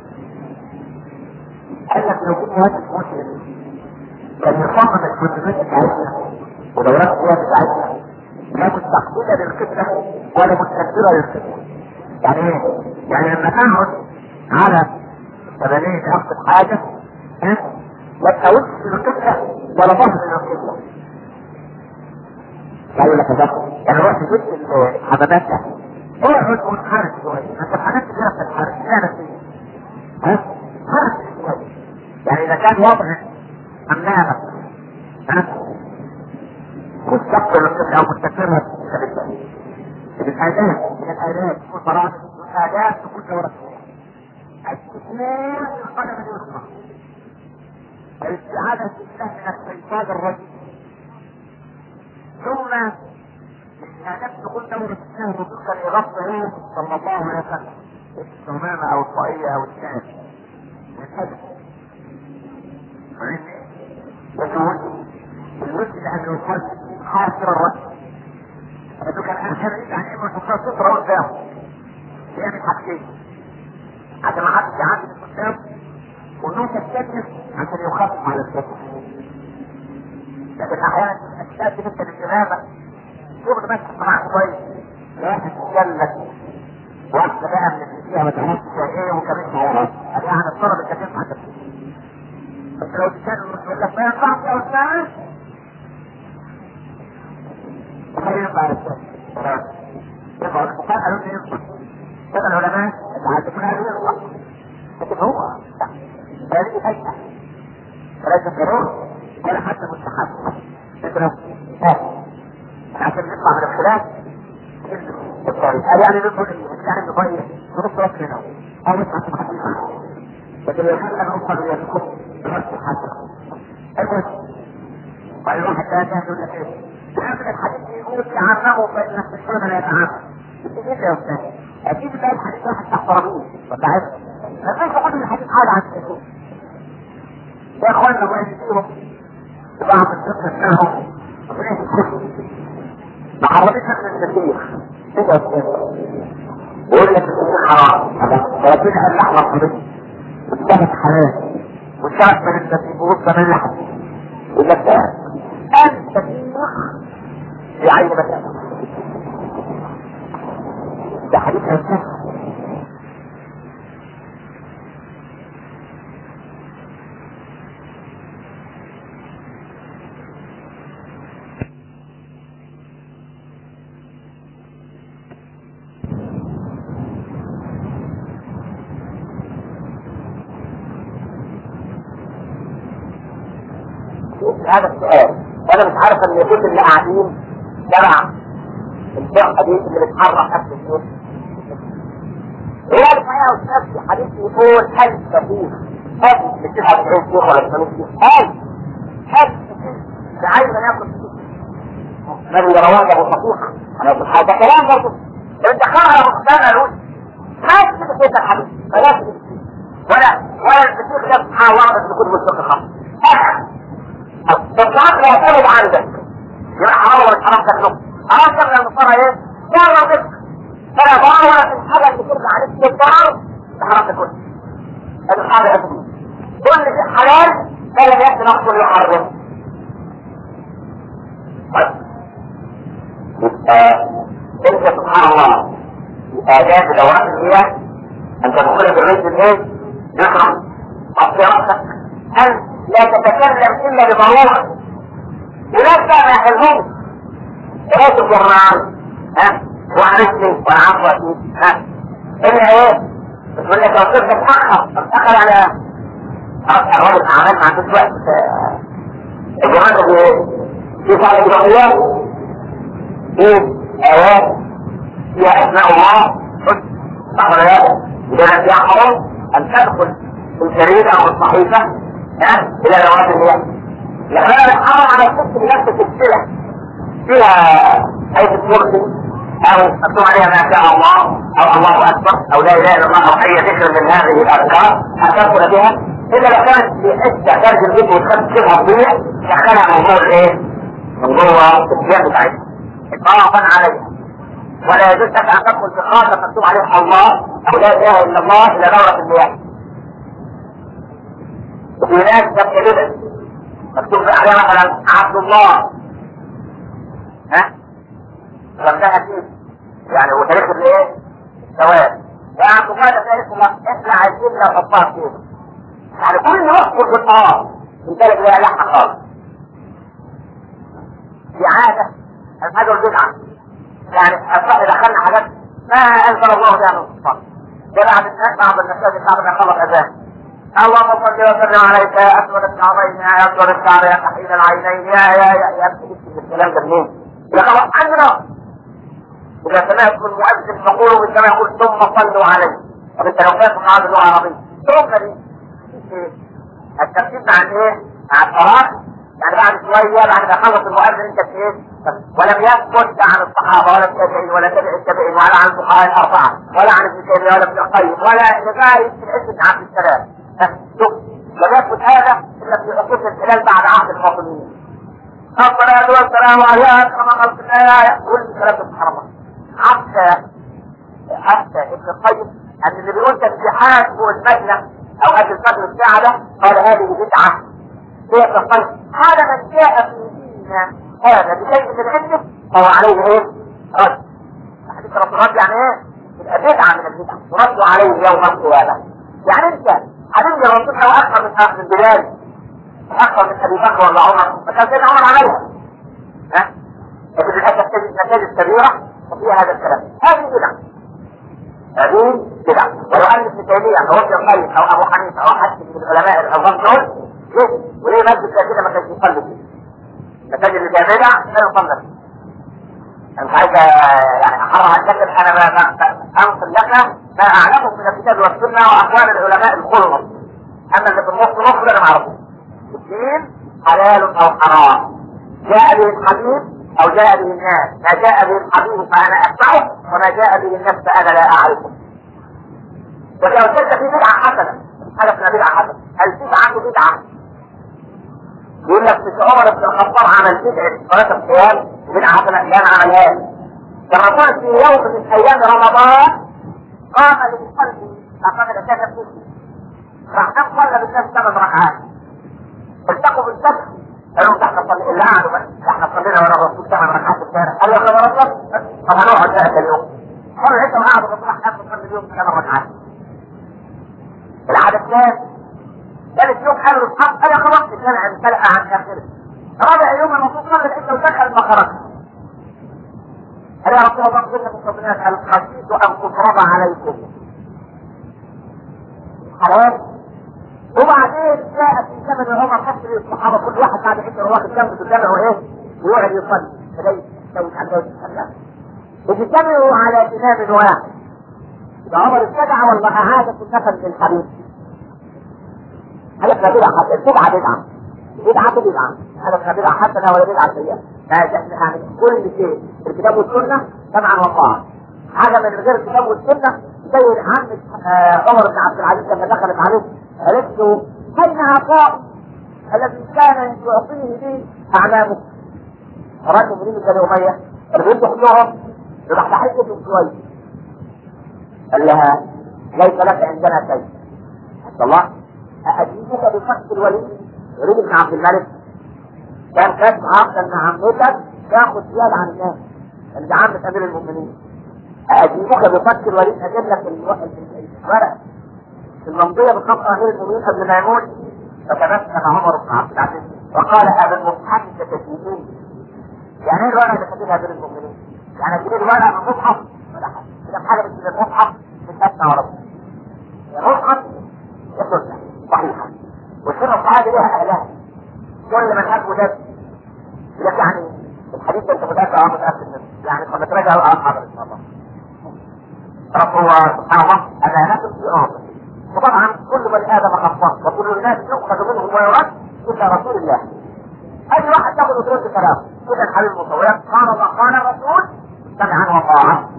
قال لك لو كنت واحد مسلم كان يصمم الكونتيننت بتاعتنا ودورات الحياة بتاعتنا لا مستقبلة للقبلة ولا مستدبرة للقبلة. يعني ايه؟ يعني لما تقعد على ثمانية اقصد حاجة ما تحاولش للقبلة ولا ظهر للقبلة. يقول لك ده يعني رحت جبت الحمامات ده اقعد وانحرك شوية. انت الحاجات اللي هي بتتحرك لا نفسية ها؟ حرك شوية. يعني اذا كان وضع امامك ها مستقبل القبلة او مستقبلها من الاداب من الاداب تكون فرائض والاداب تكون دورة التكليم القدم اليسرى الاستعاذة بالله من الشيطان الرجيم ثم الاداب تكون دورة الله رسولك لغفر صلى الله عليه وسلم الثمامة او الطائية او الشام الادب وجود الوجه لانه يخرج حاصر الرأس. لانه كان اخر يجي عن ايه من حصار سترة قدامه يعمل حاجتين عشان ما حدش يعدي من قدامه والنوم الثانية عشان يخفف على الجسد. لكن احيانا تأتي انت بالجنابة شغل ماسك معاك كويس واحد يجلك واحدة بقى من اللي فيها ما تعرفش فيها ايه وكمان وراك يعني الطلب اللي كان ينفع بس لو تسأل يقول لك ما ينفعش يا استاذ ما ينفع يا استاذ ينفع الفقهاء قالوا لي ينفع كذا العلماء يتعلمون هذا ينفع لكن هو هذه فايدة وليس ضروري ولا حتى مستحب لكن هو عشان نطلع من الخلاف الطريق هل يعني نقول يعني نغير نص راس هنا او نطلع في الحديث لكن يحل ان اوصل الى الكفر بنفس الحاجه. المهم قال واحد ثاني يقول لك ايه؟ هذا الحديث يقول تعاملوا فان الشيطان لا يتعامل. ايه يا استاذ؟ اكيد ده الحديث واحد تحترموه ولا عارف؟ ما فيش حد من الحديث حاجه عن الشيطان. يا اخوانا الله يهديهم بعض الفقه بتاعهم وليه الكفر ما حرمتش من التسيير ايه يا استاذ؟ بيقول لك التسيير حرام ولكن اللحمه الطبيعيه والسمك حلال والشرف من التسيبوت كمان لحظة يقول لك ده أنت تسيح في عين مكان ده حديث هنسان هذا السؤال وانا مش عارف ان يكون اللي قاعدين تبع الفرقه دي اللي بتحرك نفس الشيء. هو الحقيقه والنفس حديث يقول هل تفيق هل بتبقى بعيد شيخ ولا بتعمل شيخ هل هل بعين من ياكل الذي رواه ابو صفيحه انا اقول هذا كلام برضه انت خاطر مقتنع الوجه ما يكتب فيك الحديث فلا تكتب ولا ولا الفسيخ ده سبحان الله بس يكون بالفقه الخاص الطعام لا يعتمد عندك يبقى حرام ولا حرام تكلف حرام تكلف المصارى ايه؟ لا ما تكلف فلا ضرر ولا في الحاجة اللي ترجع عليك بالضرر حرام تكلف هذه الحاجة أسمى كل شيء حلال فلم يأتي نقص يحرم يبقى انت سبحان الله آداب الأوامر هي أن تدخل بالرجل الايه؟ يحرم أصل رأسك أن لا تتكلم إلا بضرورة ولاد بقى ما يحلموش ثلاثة الجرنان ها وعرفني والعفو أكيد ها إلا إيه؟ تقول لك لو صرت تتأخر تتأخر على الراجل أعمال ما عندوش وقت الجرنان في فعل الجرنيات إيه؟ آيات فيها أسماء الله صح ولا لا؟ إذا فيها حرام أن تدخل في الجريدة أو الصحيفة ها إلى رواد النيات لكن أنا بتحرم على الست بنفس السلسلة فيها آية الكرسي أو مكتوب عليها ما شاء الله أو الله أكبر أو لا إله إلا الله أو أي ذكر من هذه الأذكار هتدخل بها إلا لو كانت في خارج البيت وتخد شبه الضيع دخلها موضوع إيه؟ من جوه الثياب بتاعتها إطلاقا عليها ولا يجوز لك أن تدخل في خاطر مكتوب عليها الله أو لا إله إلا الله إلى دورة المياه وفي ناس تبقى مكتوب عليها مثلا عبد الله ها وانتهى فيه يعني هو تاريخ الايه؟ الثواب يا عبد الله ده تاريخ الله احنا عايزين لو حطها فيه يعني كل وقت في الطعام يمتلك لها لحمه خالص في عاده الحاجه البدعه يعني اصلا دخلنا حاجات ما انزل الله بها من سلطان ده بعد الناس بعض المساجد بعد ما يخلص اذان اللهم صل وسلم عليك يا اسود الشعرين يا اسود الشعر يا تحيل العينين يا يا يا يا ابن الكلام ده منين؟ يا خلاص عندنا اذا سمعت المؤذن تقولوا مثل يقول ثم صلوا عليه طب انت لو فاهم من هذه اللغه العربيه ثم دي الترتيب مع الايه؟ مع الصلاه يعني بعد شويه بعد ما يخلص المؤذن انت ايه؟ ولم يثبت عن الصحابه ولا التابعين ولا تابع التابعين ولا عن الفقهاء الاربعه ولا عن ابن تيميه ولا ابن القيم ولا لغايه الاسم بن عبد السلام شوف لم يثبت هذا الا في عقود الخلال بعد عهد الفاطميين الصلاه والسلام على اكرم خلق الله كل كلام محرم حتى حتى ابن القيم ان اللي بيقول تسبيحات فوق المجلس او قبل الفجر الساعه ده قال هذه بدعه شيخ القيم هذا من جاء في ديننا هذا بشيء من عنده فهو عليه ايه؟ رد حديث رب الرد يعني ايه؟ يبقى بدعه من البدع رد عليه يوم القيامه يعني انت حبيبي الرسول لو اكثر من اهل البلاد اكثر من ابي بكر ولا عمر فكان سيدنا عمر عليها ها لكن للاسف تجد مساجد كبيره وفيها هذا الكلام هذه بدعه هذه بدعه ولو ان ابن تيميه او ابن القيم او ابو حنيفه او حد من العلماء العظام دول ليه؟ وليه مسجد كده ما كانش يصلي فيه؟ مساجد اللي فيها بدع كانوا يصلي فيه انا مش عايز يعني احرر الكلام انا ما انقل لك ما اعلمه من الكتاب والسنه واقوال العلماء الخلص اما اللي في النص نص انا ما اعرفه الدين حلال او حرام جاء به الحبيب او جاء به الناس ما جاء به الحبيب فانا اتبعه وما جاء به الناس فانا لا اعرفه ولو كنت في بدعه حسنه حاجه اسمها بدعه حسنه هل في عنده بدعه يقول لك في عمر بن الخطاب عمل بدعه صلاه القيام بدعه حسنه لا ما عملهاش الرسول في يوم من ايام رمضان قام للقلب لقد كان نفسه راح نصلى بالناس ثمان ركعات التقوا بالسبت قالوا احنا صلينا اللي قعدوا بس احنا صلينا ورا الرسول ثمان ركعات الشارع قال له يا رسول طب هنقعد بقى اليوم قالوا انت قاعد الرسول احنا بنصلي اليوم ثمان ركعات العدد كام؟ ثالث يوم قالوا اصحاب قال خلاص الشارع انسلق عن اخره رابع يوم المفروض صلي انت ودخل ما خرج قال يا رسول الله قلنا بالصبرات قال خشيت ان تفرض عليكم حرام وبعدين جاء في زمن عمر حصل الصحابه كل واحد بعد عشر واخد جنب قدامه ايه ويقعد يصلي فليس يستوي على الجوز السلام وبيجتمعوا على امام واحد يبقى عمر استدعى ولا اعاد النفس للحبيب هذا بدعه بدعه بدعه بدعه بدعه هذا بدعه حسنه ولا بدعه سيئه يعني كل شيء في الكتاب والسنه سمعا وطاعه حاجه من غير الكتاب والسنه زي عمة عمر بن عبد العزيز لما دخلت عليه قالت له اين عطاء الذي كان يعطيه لي اعلامه؟ رد منين بني اميه اللي بيدوا كلهم يضحكوا حيثهم شويه. قال لها ليس لك عندنا شيء. عبد الله أأجيبك بفتح الوليد وليد بن عبد الملك كان كاتب عقدا ان عمتك تاخذ زياده عن الناس اللي عمة امير المؤمنين. أأجيبك بفتح الوليد اجيب لك الورق الممضيه بخط امير المؤمنين قبل ما يموت. فتبسم عمر بن عبد العزيز وقال ابا المصحف تتسيئين. يعني ايه الورقه اللي كاتبها امير المؤمنين؟ يعني تجيب الورقه من المصحف ولا حاجه اذا حاجه من المصحف مش هتسمع ورقه المصحف يصلح صحيحه والسنه الصحابه لها اهلها كل من هب ودب لك يعني الحديث ده انت متاكد او متاكد منه يعني لما تراجع الان حاضر ان شاء الله. رب هو سبحان الله امانته في ارضه وطبعا كل بني ادم خطاء وكل الناس يؤخذ منهم ويرد الا رسول الله. اي واحد تاخذ وترد كلامه كده الحبيب المصورات قال الله قال الرسول سمعا وطاعا.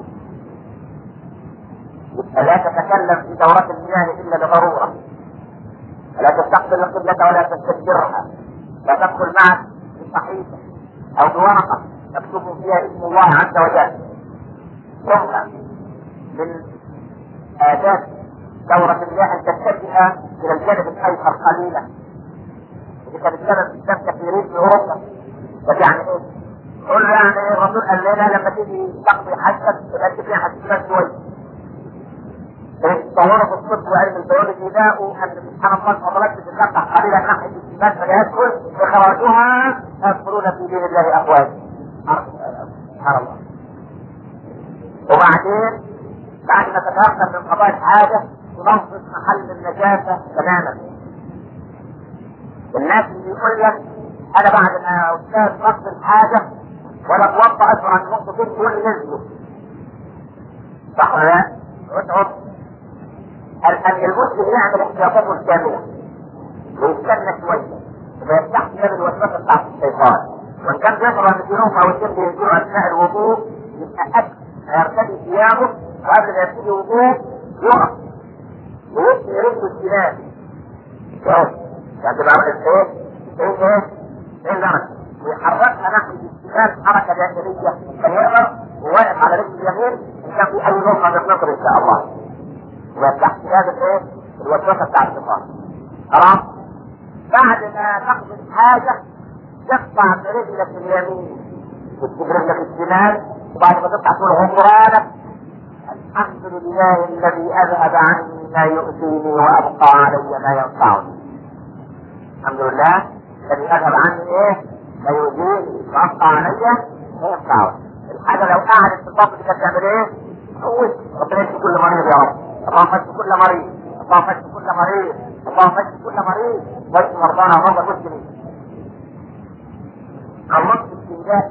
لا تتكلم في دورات المياه الا لضروره لا تستقبل القبلة ولا تستدبرها لا تدخل معك بصحيفة او بورقة مكتوب فيها اسم الله عز وجل. ثم من آداب دورة المياه ان تتجه الى الجانب الايسر قليلا. اذا كانت الجانب الشام كثيرين في اوروبا يعني ايه؟ قل يعني الرسول قال لنا لما تيجي تقضي حجك تبقى تبني حجك شوية. تصوروا في الطب وعلم البيولوجي لاقوا ان سبحان الله الفضلات بتتفتح قليلا ناحيه الشمال فيدخل اخراجها يدخلون في دين الله افواجا. سبحان الله. وبعدين بعد ما تتيقن من قضاء الحاجه تنظف محل النجاسه تماما. الناس اللي يقول لك انا بعد ما استاذ نص الحاجه ولا اتوضا اشعر عن نقطتين دول نزلوا. صح ولا لا؟ اتعب أن المسلم يعمل احتياطاته الكاملة ويستنى شوية وما يفتحش باب الوسوسة بتاعت الشيطان. وإن كان بيشعر أن في يوم أو اثنين بينزلوا أثناء الوضوء يبقى أكل هيرتدي ثيابه وقبل ما يبتدي وضوء يقف ويبني رجله الشمال. شوف يعني تبقى ايه؟ ايه ايه؟ ايه الجرس؟ ويحركها ناحية الشمال حركة داخلية فيقدر وواقف على رجل اليمين إن كان في أي نقطة بتنقر إن شاء الله. ويفتح هذا الايه؟ الوسوسه بتاع الشيطان. خلاص؟ بعد ما تاخذ الحاجه تقطع برجلك اليمين وتجيب رجلك الشمال وبعد ما تقطع تقول غفرانك الحمد لله الذي اذهب عني ما يؤذيني وابقى علي ما ينفعني. الحمد لله الذي اذهب عني ايه؟ ما يؤذيني وابقى علي ما ينفعني. الحاجه لو قعدت في البطن كانت تعمل ايه؟ قوت ربنا يشفي كل مريض يا رب. اللهم اشف كل مريض، اللهم اشف كل مريض، اللهم اشف كل مريض، واشف مرضانا ومرضى المسلمين. خلصت الاستنجاء.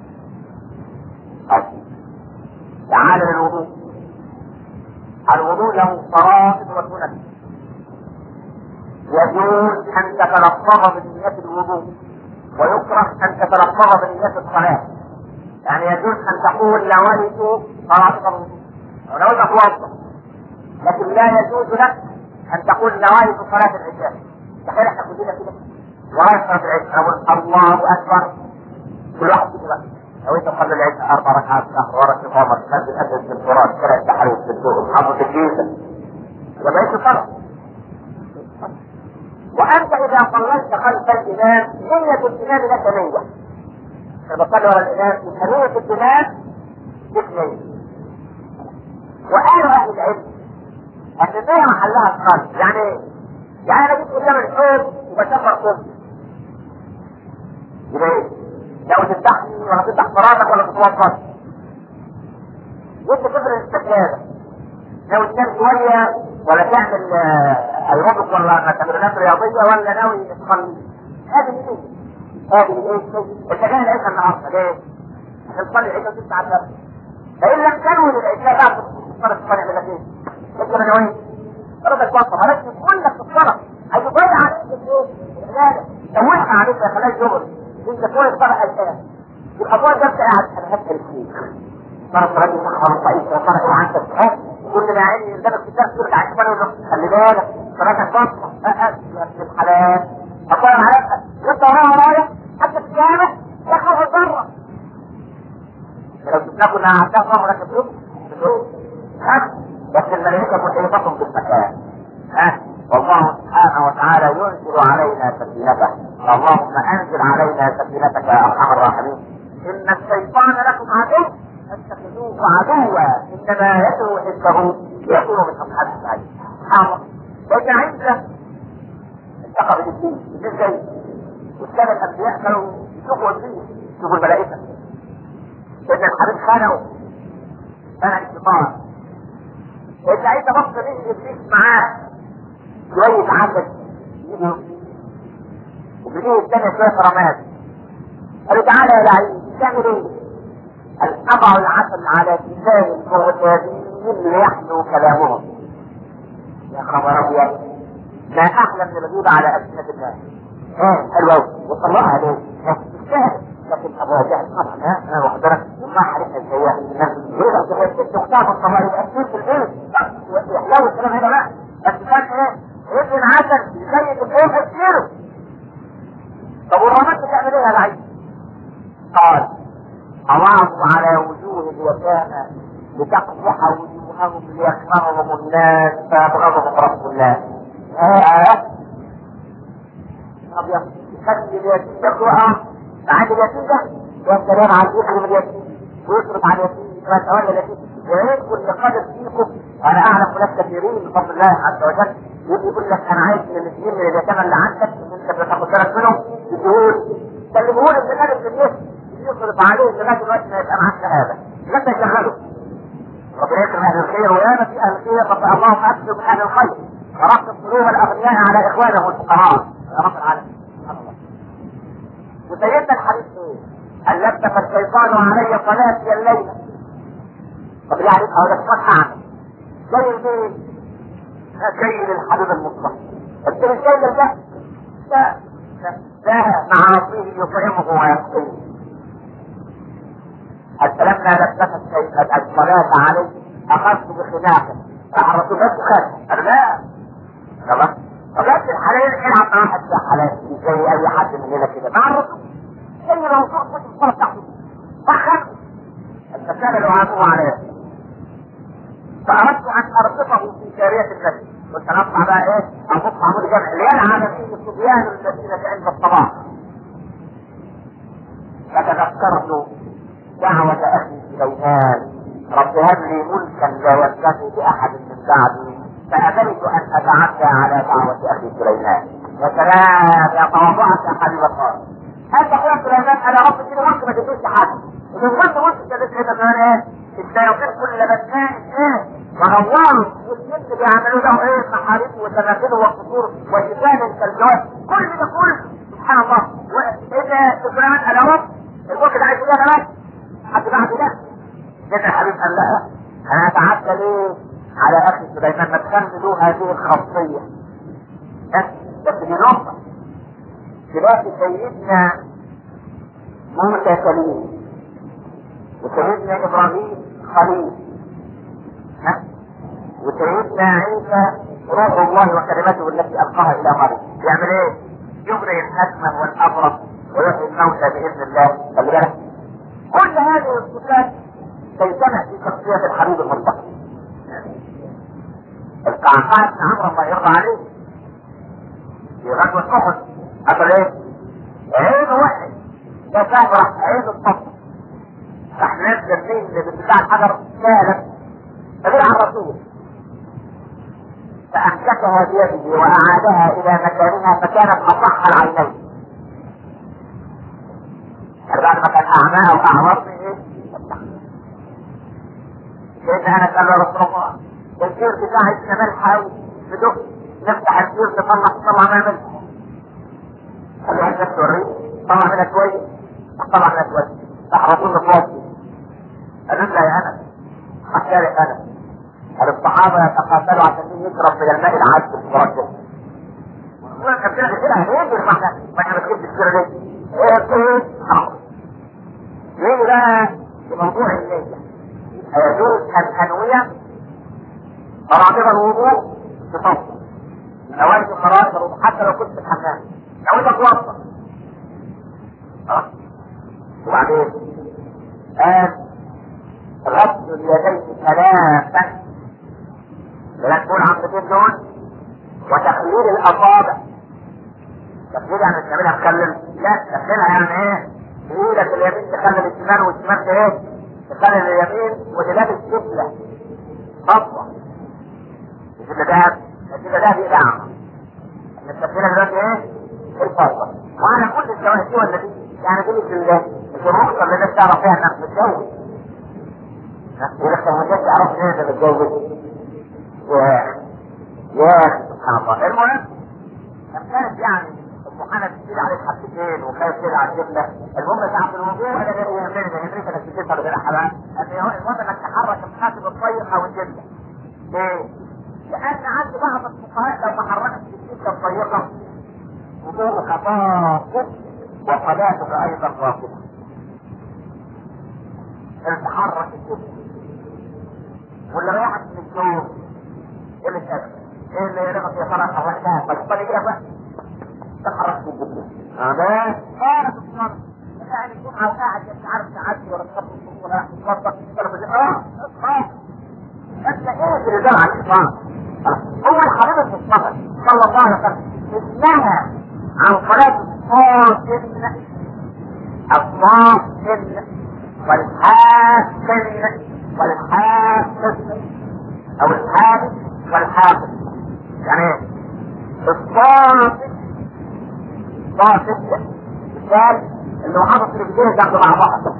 تعال للوضوء. الوضوء له فرائض وسنن. يجوز ان تتلفظ بنية الوضوء ويكره ان تتلفظ بنية الصلاة. يعني يجوز ان تقول نويت فرائض الوضوء ونويت اتوضا. لكن لا يجوز لك ان تقول نوائب صلاة العشاء. تخيل احنا كلنا كده وراء صلاة العشاء اقول الله اكبر كل واحد كده بقى نويت اصلي العشاء اربع ركعات شهر ورا القمر تنزل اسد في التراب كده التحرير في السوق محافظة الجيزة يبقى ايش الفرق؟ وانت اذا صليت خلف الامام نية الامام لك نية. انا بصلي ورا الامام نية الامام لك نية. وقالوا اهل العلم ان النية محلها القلب. يعني ايه؟ يعني انا جيت قدام الحوض وبشفر قلبي يبقى ايه؟ لو تفتحني ولا تفتح فراتك ولا تتوضا وانت تفرق الاستجابة لو تنام شوية ولا تعمل ايروبك ولا تمرينات رياضية ولا ناوي تصلي. هذه ايه؟ هذه ايه؟ انت جاي العشاء النهارده ليه؟ عشان تصلي العشاء وتسمع النفس. فان لم تنوي للعشاء بعد تصلي تصلي يعمل لك ايه؟ انت ما نويت فرضك وقفه مالكش كلك في الصلاه هيضيع عليك الايه؟ العباده. لو وقع عليك ما خلاش شغل انت كويس طرح الان يبقى طول ده قاعد انا هسال فيك صار صلاه الصلاه ضعيفه وصار عندك ها كل ما عيني يندمج في الشمس يرجع يشمال ويقول له خلي بالك صلاتك بطنة أه يا ابن الحلال أقول عليك يبقى ورايا ورايا حتى في الجامع يخرج بره. لو شفنا كنا عندنا مرة لكن يوم ها بس الملائكة محيطة بالمكان ها والله سبحانه وتعالى ينزل علينا سكينته. اللهم انزل علينا سكينتك يا ارحم الراحمين. ان الشيطان لكم عدو فاتخذوه عدوا انما يدعو حزبه يكون من اصحاب السعير. سبحان الله. وإن عيسى التقى بالدين الدين جاي وكان الانبياء كانوا يشوفوا الدين يشوفوا الملائكه. ان الحبيب خانه كان الشيطان. وإن عيسى بص ليه ابليس معاه شوية عدد يجوا وبليه الثانية شوية رماد. قالوا تعالى يا لعيب تعمل ايه؟ قال أضع العسل على لسان المعتادين ليحلو كلامهم. يا خبر أبيض ما أحلى من الغيبة على ألسنة الناس. ها حلوة وطلعها ليه؟ مش سهل لكن أبوها جهل طبعا ها أنا وحضرت وما حرقنا السياح يقدر تختار الطبع يبقى كتير في البيت ويحلو الكلام هنا بقى بس كان ايه؟ ابن عسل زي البيت كتير. طب والرماد بتعمل ايه يا لعيب؟ قال أضعوا على وجوه اليتامى لتقبح وجوههم ليكفرهم الناس فيبغضهم رب الله. اه ابيض يخلي اليتيم يقرأ بعد اليتيم ده والسلام على يكرم اليتيم ويصرف على اليتيم ويتولى اليتيم ويقول كل قدر فيكم. انا اعلم ناس كثيرين بفضل الله عز وجل يجي يقول لك انا عايز من الاثنين من اليتامى اللي عندك انت بتاخد بالك منهم يقول سلمهولي من هذا الناس يصرف عليه لغايه دلوقتي ما يبقى معاك شهاده لا تشغله. ربنا يكرم اهل الخير ويانا في اهل الخير. رب اللهم اكثر من اهل الخير ورحم قلوب الاغنياء على اخوانهم الفقراء يا رب العالمين. سبحان الله. وسيدنا الحديث ايه؟ قال لبس الشيطان علي صلاتي الليله. طب يعني هو ده الصح عنه زي البيت جاي للحبيب المصطفى انت مش جاي للجهل لا لا مع ربه يطعمه ويسقيه. حتى لما لبست الصلاة عليه اخذت بخناقه فعرفت بس خد قال لا خلاص طلعت الحلال العب مع واحد يا حلال زي اي حد مننا كده مع الرسول زي لو صرفت الصلاه بتاعته فخد المسألة لو عملوا عليه. فأردت أن أربطه في شارية النبي كنت نطلع بقى إيه أبص عمود جمع ليلعب فيه الصبيان الذين عند الصباح. فتذكرت دعوة أخي سليمان رب هب لي ملكا لا ينبغي لأحد من بعدي فأبيت أن أتعدى على دعوة أخي سليمان. يا سلام يا تواضعك يا حبيب الله. أنت يا سليمان أنا رب كده ممكن ما تدوش حد ومن ضمن ممكن تدوش كده كمان إيه الشياطين كل بناء إيه وغوار والجن بيعملوا له ايه محاريب وتماثيل وقصور وجبال كالجواب كل ده كله سبحان الله. واذا سليمان قال رب الملك ده عايز ايه بس حد بعد ده جد الحبيب قال لا انا اتعدى ليه على اخي سليمان ما تخلوا هذه الخاصيه بس بس دي نقطه خلاف سيدنا موسى كليم وسيدنا ابراهيم خليل ها وسيدنا عيسى روح الله وكلمته التي القاها الى مريم يعمل ايه؟ يبرئ الاكمه والابرص ويحيي الموتى باذن الله. خلي بالك كل هذه الصفات تجتمع في شخصيه الحبيب المصطفى. القعقاع بن عمرو الله يرضى عليه في غزوه احد قال ايه؟ عين واحد لا تفرح عين الصف راح نزل مين بتاع الحجر ثالث فبيع الرسول فأمسكها بيده وأعادها إلى مكانها فكانت أصح العينين. بعد ما كان أعمى أو أعور سيدنا أنا قال له رسول الله الكير بتاعي اسمه ملح أوي بدق نفتح الكير تطلع تطلع ما ملح قال له هل توريه طلع منها كويس طلع منها كويس راح رسول الله قال له يا أنا حكالي أنا الصحابة يتقاتلوا عشان يشرب من الماء العذب المرجل. وانا كان كده كده هيجي ما احنا ما احنا بنجيب السيرة دي. ايه ايه ليه بقى في موضوع النية؟ هيجوز الأنوية نويت صلاة حتى لو كنت في الحمام، نويت اتوضا. اه وبعدين قال غسل اليدين ثلاثا، لا تكون عمتين دول، وتخليل الاصابع. تخليل يعني مش نعملها تخلل، لا تخليلها يعني ايه؟ بايدك اليمين تخلل الشمال والشمال ايه؟ تخلل اليمين ولابس قبله خطوه. الجبله ده الجبله ده بيدعم ان التخليله دلوقتي ايه؟ الفضه. وعلى كل الشواهد والنبي يعني دي مش مش الرخصه اللي الناس تعرف فيها انك متجوز. يقول لك لما جيت تعرف ايه انت متجوز؟ يا يا سبحان الله. المهم لما كانت يعني ام حنف تشيل عليك حبتين وخايف تشيل على الجبله، المهم ساعه الوضوء انا جاي يهمني ده يهمني انك تشيلها غير حلال، المهم انك تحرك المناسب الطيب او الجبله. ليه؟ لان عند بعض الفقهاء لو ما حركت الجبله الطيبه وضوء خطاك وصلاتك ايضا باطله. تحرك الجبله واللي رايحك من الجوع ايه اللي شافك؟ ايه اللي يرمك يا ترى حركتها؟ بس طالع كده بقى تحرك في الجبله. اه اه تتمرن يعني الجمعه وقاعد مش عارف تعدي ولا تخطط ولا راح تتوضا ولا اه اه انت ايه في رجال على الشيطان؟ هو الحبيب المصطفى صلى الله عليه وسلم اسمها عن صلاه الصائم الصائم والحاسن والحاسن او الحاسن والحاسن. يعني ايه؟ الصائم صائم مثال اللي هو حاطط رجليه جنب بعضها،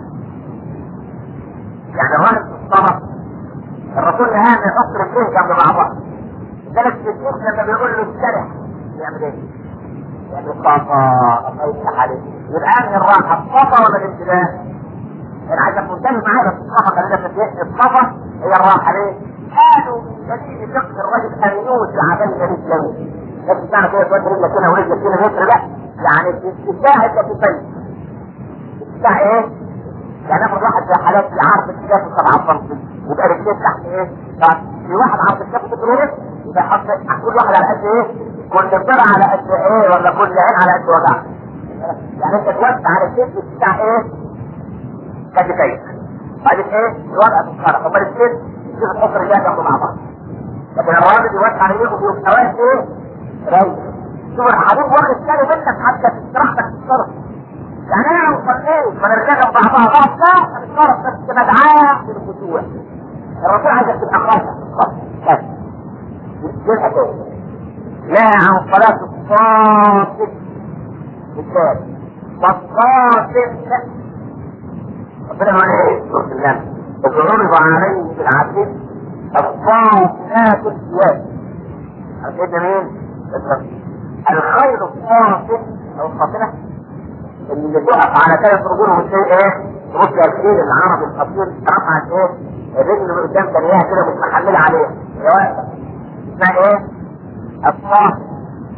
يعني الراجل في الصلاه الرسول نهى ان يحط رجليه جنب بعضها. لذلك في الشيخ لما بيقول له الشرح يعمل ايه؟ يعني الصفا الله يفتح عليه. يبقى انهي الراحه الصفا ولا الامتداد؟ انا عايزك منتبه معايا بس الصفا خلينا في الصفا هي الراحه. ليه؟ قالوا دليل فقه الرجل ان يوسع بين رجليه. لكن معنى كده تودي رجلك هنا ورجلك هنا متر لا، يعني تساعد كتفين. تساعد ايه؟ يعني ناخد واحد زي حالات عرض الكتاف سبعة سنتي يبقى رجليه تحت ايه؟ في واحد عرض الكتاف متر ونص يبقى يحط كل واحد على قد ايه؟ كل ضلع على قد ايه؟ ولا كل عين على قد وجع. يعني انت توسع على الكتف بتاع ايه؟ كتفين. بعدين ايه؟ الوضع في الصلاه. امال الكتف تشوف تحط رجلك جنب بعضها. لكن الراجل يوسع عليه ويبقى واقف ايه؟ رايق. شوف الحبيب واخد باله منك حتى في استراحتك في الصلاه. يعني انا لو صليت ما نرجعش بعضها بعض لا الصلاه بس تبقى دعاء للخشوع. الرسول عايزك تبقى خاشع بس. دي الحكايه. لا عن صلاه الصادق بالذات والصادق ربنا يقول ايه؟ سورة الله اضرب عليه بالعدل الصافنات الثياب. عارفين مين؟ الخير الصافن او الصافنه اللي تقف على ثلاث رجول وتلاقي ايه؟ تبص يا الخير العربي الخطير رفعت ايه؟ الرجل اللي قدام تلاقيها كده مش محمله عليها. هي واقفه. اسمها ايه؟ الصافن.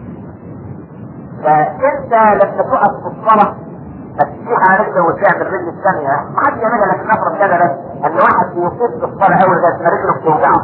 فانت لما تقف في الصلاه هتسيح على رجله وتعمل الرجل الثانيه. ما حد يعملها لكن نفرض كده بس ان واحد بيصيب في الصلاه اول ده رجله بتوجعه.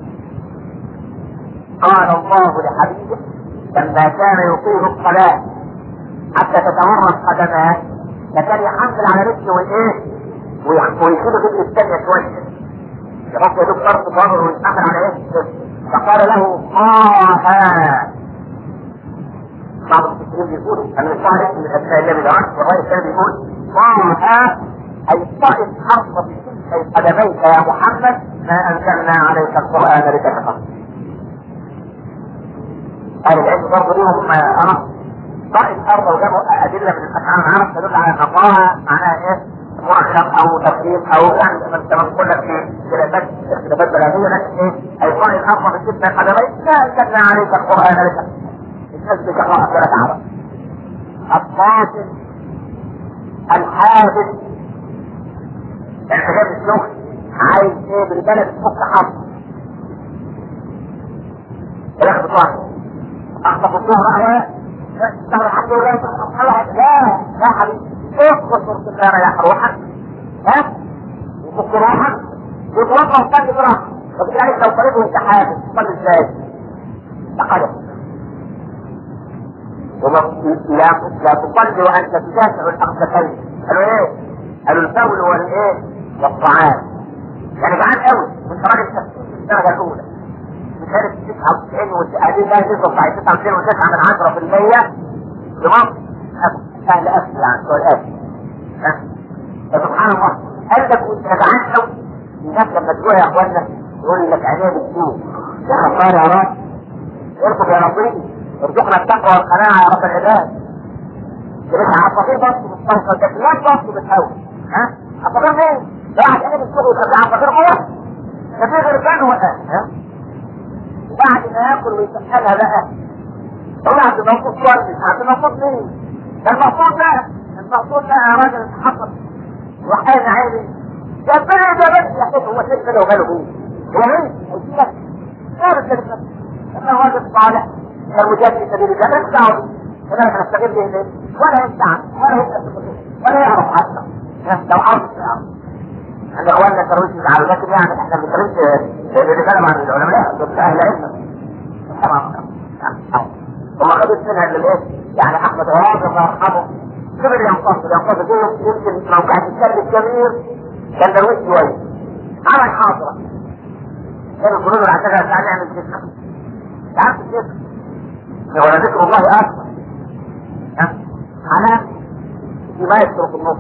قال الله لحبيبه لما كان يطيل الصلاه حتى تتمرن قدماه فكان يحمل على رجله وايه؟ ويشيل الرجل الثانيه شويه. يحط يدوب طرف ظهره ويتحمل على ايه؟ فقال له طه. بعض المسلمين بيقولوا ان الطائف من ابناء النبي العرش والراي الثاني بيقول طه اي الطائف حرص بكل قدميك يا محمد ما انزلنا عليك القران لتشقى. اهل العلم برضه ليهم ارى طائف ارض وجابوا ادله من الافعال العرب تدل على ان طه معناها ايه؟ مركب او تفكير او يعني انت بتقول لك في خلافات اختلافات بلاغيه لكن ايه؟ اي طائف ارض بكل قدميك ما انزلنا عليك القران لتشقى. الناس بتقرأ ثلاث عرب. الطاقم الحادث اعتقاد الشغل عايز ايه بالبلد تفك حظ ياخد واحد اخطف الظهر اهوى تشتغل الحمد لله لا لا حبيبي اخبط صورة النار يا روحك ها وفك روحك وتوقع وتجد راحة. طب يعني لو طريقه انت حادث تصلي ازاي؟ تقدم لا لا تصلي وانت تدافع الاقدسين. قالوا ايه؟ قالوا البول والايه؟ والطعام. يعني جعان قوي وانت راجل تفكير في الدرجه الاولى مش عارف تسعة وتسعين واهلين ده تسعة وتسعين وتسعة من عشرة في المية لمصر اهل اسيا يعني بتوع الاسيا. فسبحان الله قلبك وانت جعان قوي. الناس لما تجوع يا اخوانا يقول لك عينيه بتجوع يا خطار يا رب ارقب يا ربي ارزقنا التقوى والقناعه يا رب العباد. تبقى عصافير بس مستنقذ لكن لا بس بتحاول. ها عصافير مين؟ واحد انا بالشغل يبقى عصافير قوه ده في غربان وقع. ها بعد ما ياكل ويسخنها بقى طلعت المفروض ورد بعد المفروض مين؟ ده المفروض ده المفروض ده يا راجل اتحطط وحين عيني يا بني ده بس يا اخي هو شيء كده وماله بيه هو مين؟ قلت لك ثابت كده انا راجل صالح المجاهد في سبيل الله مالكش دعوه انا مش هستغل به ليه؟ ولا ينفع ولا يسال ولا يعرف حتى لو عرف يعرف. احنا اخواننا كانوا يزعلوا لكن يعني احنا ما بنتكلمش بنتكلم عن العلماء دول اهل علم طبعا هم خدوش منها للايه؟ يعني احمد عواد الله يرحمه كبر ينقص ينقص دي يمكن لو كان الكلب الكبير كان درويش شويه عمل حاضره كانوا الجنود العسكريه بتاع نعمل ذكر تعرف الذكر ولا ذكر الله اكبر ها على ما يترك النص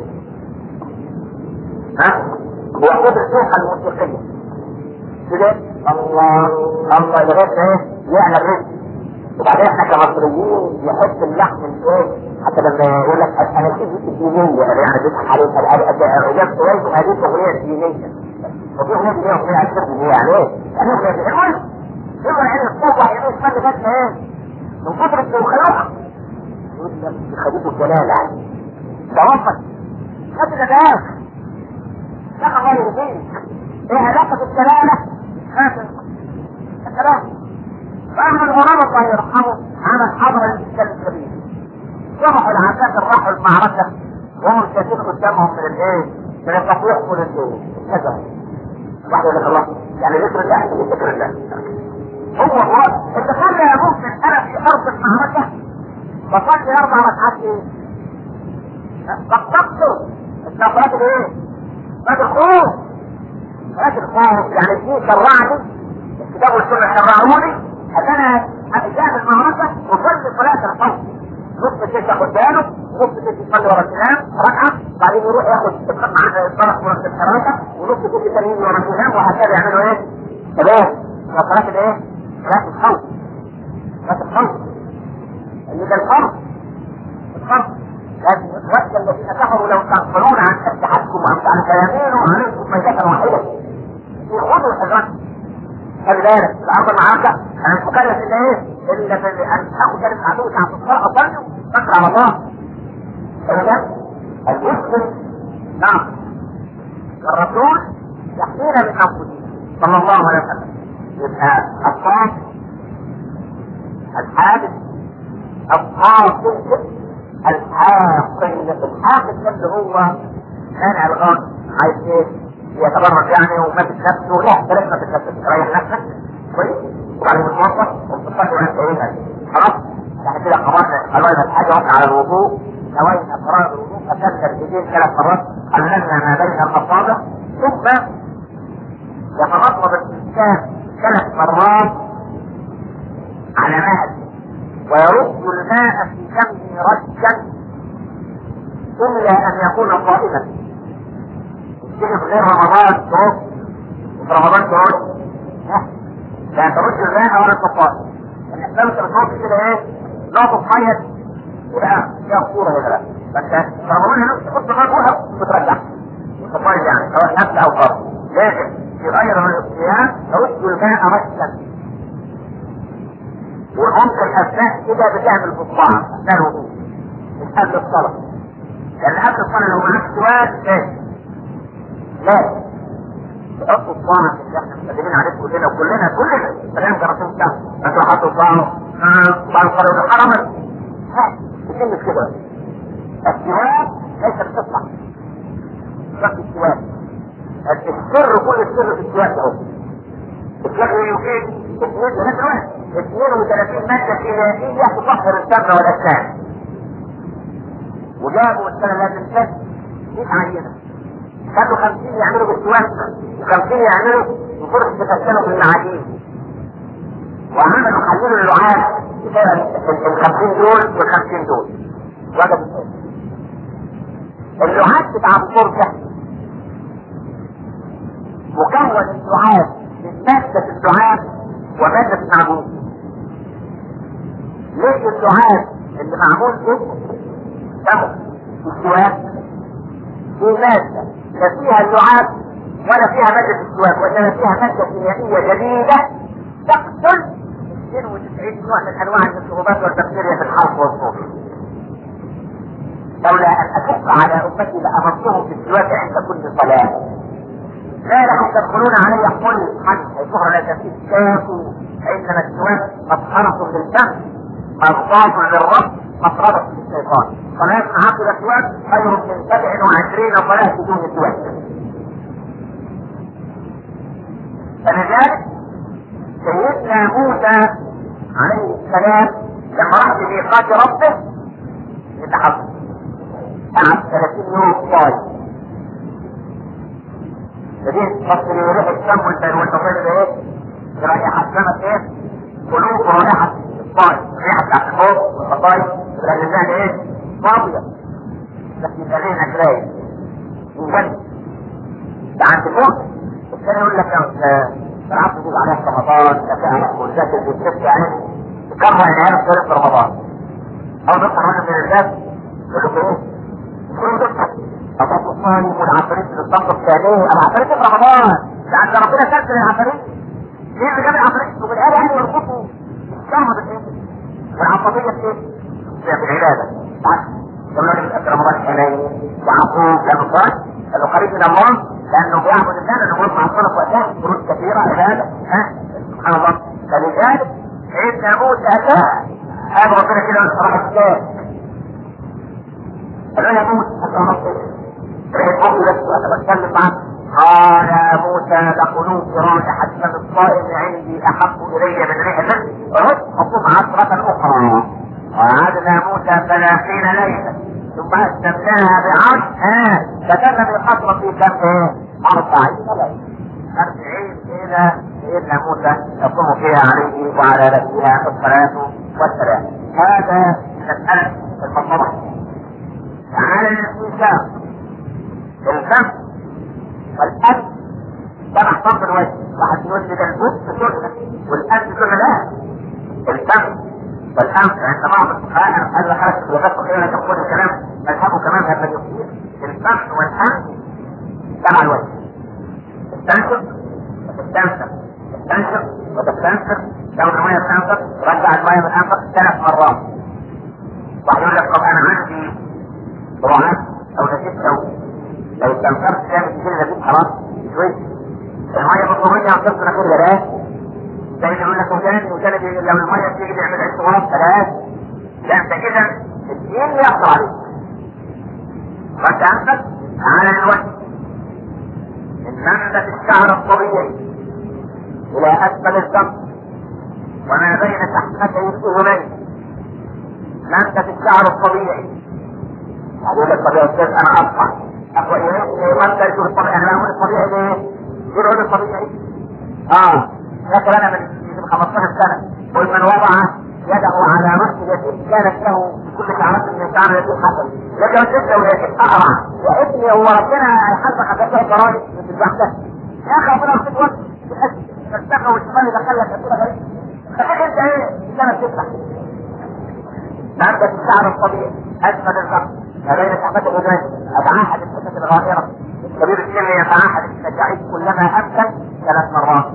ها هو قدر الروح الموسيقيه كده الله الله لغايه ايه يعلى الرزق. وبعدين احنا كمصريين يحب اللحم الايه حتى لما يقول لك انا في الدينيه يعني بيضحك عليك اجابت كويس هذه الاغنيه الدينيه وفي اغنيه دينيه اغنيه عشرة دينيه يعني ايه؟ يعني اغنيه دينيه هو العين الصوبه يعني ايه اسمها جت ايه؟ من كتر الخلوق يقول لك خديته الجلال يعني ده وصل هات الاداء لا الله يرضيك ايه علاقه الجلاله؟ هات الكلام فأما الغرام الله يرحمه عمل حضر الإسلام الكبير صبحوا العساكر راحوا المعركة وهم شايفين قدامهم من الايه؟ من التطويح من الايه؟ كذا واحد يقول لك الله يعني ذكر الله ذكر الله هو هو انت قال يا ممكن انا في ارض المعركة بصلي اربع ركعات ايه؟ طقطقته الصلاه ايه؟ صلاه الخوف صلاه الخوف يعني في شرعني الكتاب والسنه شرعوني انا جاء المعركة وصلي صلاة الخوف نص الشيخ ياخد باله ونص الشيخ يصلي ورا الامام ركعة بعدين يروح ياخد الطرف ورا الحراسة ونص الشيخ الثانيين ورا الامام وهكذا يعملوا ايه؟ تمام صلاة الايه؟ صلاة الخوف صلاة الخوف اللي ده الخوف الخوف لازم يتوكل الذين كفروا لو تغفلون عن اسلحتكم وعن كيامين وعليكم ميتة واحدة يخذوا الحجرات. خلي بالك الارض المعركه انا مش مكلف الا ايه؟ الا في ان اخد كلمه عدو ساعه الصلاه اصلي وفكر على الله. فاهم؟ المسلم نعم والرسول يحمينا من انفسنا صلى الله عليه وسلم. يبقى الصلاه الحادث القاصد الحاقد الحاقد اللي هو مانع الغاضب عايز ايه؟ يتبرج يعني وما تتنفسه لا بلاش ما تتنفسه ريح نفسك كويس وبعدين تتوضا وتتصلي وانت ايه خلاص يعني كده قررنا قررنا الحاجه وقع على الوضوء نوينا قرار الوضوء قتلنا الرجلين ثلاث مرات قللنا ما بين الاصابع ثم يتمضمض الانسان ثلاث مرات على مهل ويرد الماء في فمه رشا الا ان يكون صائما تيجي في غير رمضان ترد وفي رمضان ترد لا ترد الماء ولا الصفاء يعني احنا مش بنحط كده ايه نقطة مية ولا فيها خطورة ولا لا بس في رمضان تحط مية روحها وترجع الصفاء يعني سواء نفس او فرد لكن في غير الصيام ترد الماء رشا وممكن اثناء كده بتعمل بصباع اثناء الوضوء مش قبل الصلاة لان قبل الصلاة لو معاك سؤال ايه لا تحطوا الصاع اللي احنا مستخدمين عليه كلنا وكلنا كلنا كلام جرسين بتاعه انتوا حطوا الصاع بعد الصلاة حرما ها بتلمس كده السواك ليس بتطلع شرط السواك السر كل السر في السواك اهو السر يفيد اثنين وثلاثين مادة كيميائية تطهر الدم والاسنان وجابوا السنه اللي قبل مية عينه، خدوا خمسين يعملوا بالسواك وخمسين يعملوا بفرصه يتسلوا بالمعادين، وعملوا حللوا اللعاب ال خمسين دول وال خمسين دول، وجدوا اللعاب بتاع الفرصه مكون اللعاب من ماده اللعاب وماده المعجون. ليه اللعاب اللي معمول به سمك السواك في مادة لا فيها اللعاب ولا فيها مادة السواك، وإنما فيها مادة كيميائية جديدة تقتل اثنين وتسعين نوع من أنواع الميكروبات والبكتيريا في الحلق والصوف. لولا أن أشق على أمتي لأمرتهم بالسواك عند كل صلاة. لا لكم تدخلون علي قل حتى الظهر لا تفيد شاكوا، إنما السواك مطهرة للفم مرضاة للرب مطردة للشيطان. صلاة عقب السواك خير من سبع وعشرين صلاة بدون سواك. فلذلك سيدنا موسى عليه السلام لما راح بميقات ربه يتحقق قعد ثلاثين يوم طاير. فدي تصل ريحة الشم والتصوير ايه؟ رائحة سمك ايه؟ قلوب ورائحة الطاير، ريحة بتاعت الفوق والخطاير الرجال ايه؟ فاضية لكن لدينا كراية وجد ده عند الموت. الثاني يقول لك العبد يجيب عليها في رمضان تفاعل والذات اللي بتسكت يعني تكرر العيال في رمضان او نصر واحد من الناس يقول له ايه؟ يقول له دكتور أبطل الصالي والعفاريت اللي الضغط الثانية العفاريت في رمضان يعني ربنا كسر العفاريت. ليه اللي جاب العفاريت؟ وبالآلة يعني يربطوا الشهر بالايه؟ والعصبية بايه؟ في العبادة. لما نجد في رمضان حنين وعفوه لانه صالح لانه قريب من الله لانه بيعبد الله لانه بيصنع مع الصلاه وقتها فروض كثيره عباده. ها سبحان الله. فلذلك سيدنا موسى لا هذا ربنا كده راح الكتاب قال له يا موسى ريح موسى بس انا بتكلم معك. قال يا موسى لقلوب رائحه دم الصائم عندي احب الي من ريح المسك رد حكم عشره اخرى. وعدنا موسى ثلاثين ليله ثم اسلمناها بعشر ها فكان بقصر في كم ايه؟ أربعين ليله. أربعين ليله سيدنا موسى يقوم فيها عليه وعلى نبيها الصلاه والسلام. هذا مساله المصطلح. على الميثاق الفم والأنف سبع صنف الوجه. واحد يقول لي ده البوك سنه والأنف سنه. لا الفم والأنف عند بعض الفقهاء هذا خلق في الغرفة خلال تقول الكلام مذهبه كمان هذا يصير الفم والأنف سبع الوجه. تستنشق وتستنشق تستنشق وتستنشق تاخد المية تستنشق ترجع المية من أنفك ثلاث مرات. واحد يقول لك طب أنا عندي رعاة أو نسيت أو لو استنشقت تعمل كده نسيت خلاص شوية المية بطولية وتصل كل ذلك زي اللي يقول لك وثاني وثاني لو المية بتيجي تعمل عشوات ثلاث. لا انت كده الدين يأثر عليك. فانت عندك على الوجه من منبت الشعر الطبيعي الى اسفل الذنب وما بين تحتي الاذنين. منبت الشعر الطبيعي هقول لك طبيعي استاذ انا اصفح اقوى ايه منبت يقول الطبيعي انا بقول الطبيعي ليه؟ يقول الطبيعي اه لكن انا من خمستاشر سنة قل من وضع يده على رأس يده كانت له كل شعرات من شعر يده حسن. لكن انت لو يجب اقرع يا ابني هو ربنا يحبك حتى تلاقي ضرائب من البحثة يا اخي ربنا يرسل وقت تستخى والشمال يدخلك كده غريب. خليك انت ايه سنة تفتح عندك الشعر الطبيعي اسفل الرأس ما بين شعبات الاذنين. اتعاهد الحتة الغائرة الكبير السن يتعاهد التجاعيد كلما امكن ثلاث مرات.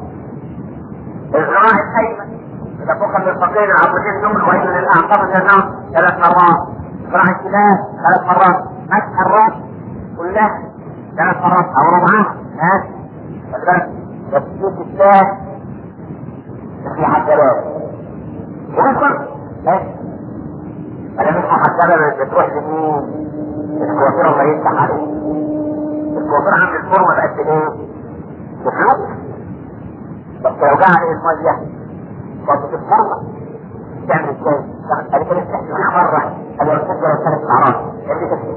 الذراع الايمن اذا فوق من الفقير العضلين دول وإن للاعصاب النوم ثلاث مرات. الذراع الشمال ثلاث مرات. مسح الراس كلها ثلاث مرات او ربعها. ماشي فالبرد والسوق الثالث في حجرات ومصر ماشي. انا مش محجرة بتروح لمين؟ الكوافير الله يفتح عليه. الكوافير عند الفورمة بقت ايه؟ بفلوس. بس لو جاء عليه المية وقت الفرمة تعمل ازاي؟ قال كده استحسن مرة قال يا استاذ ثلاث شعرات اللي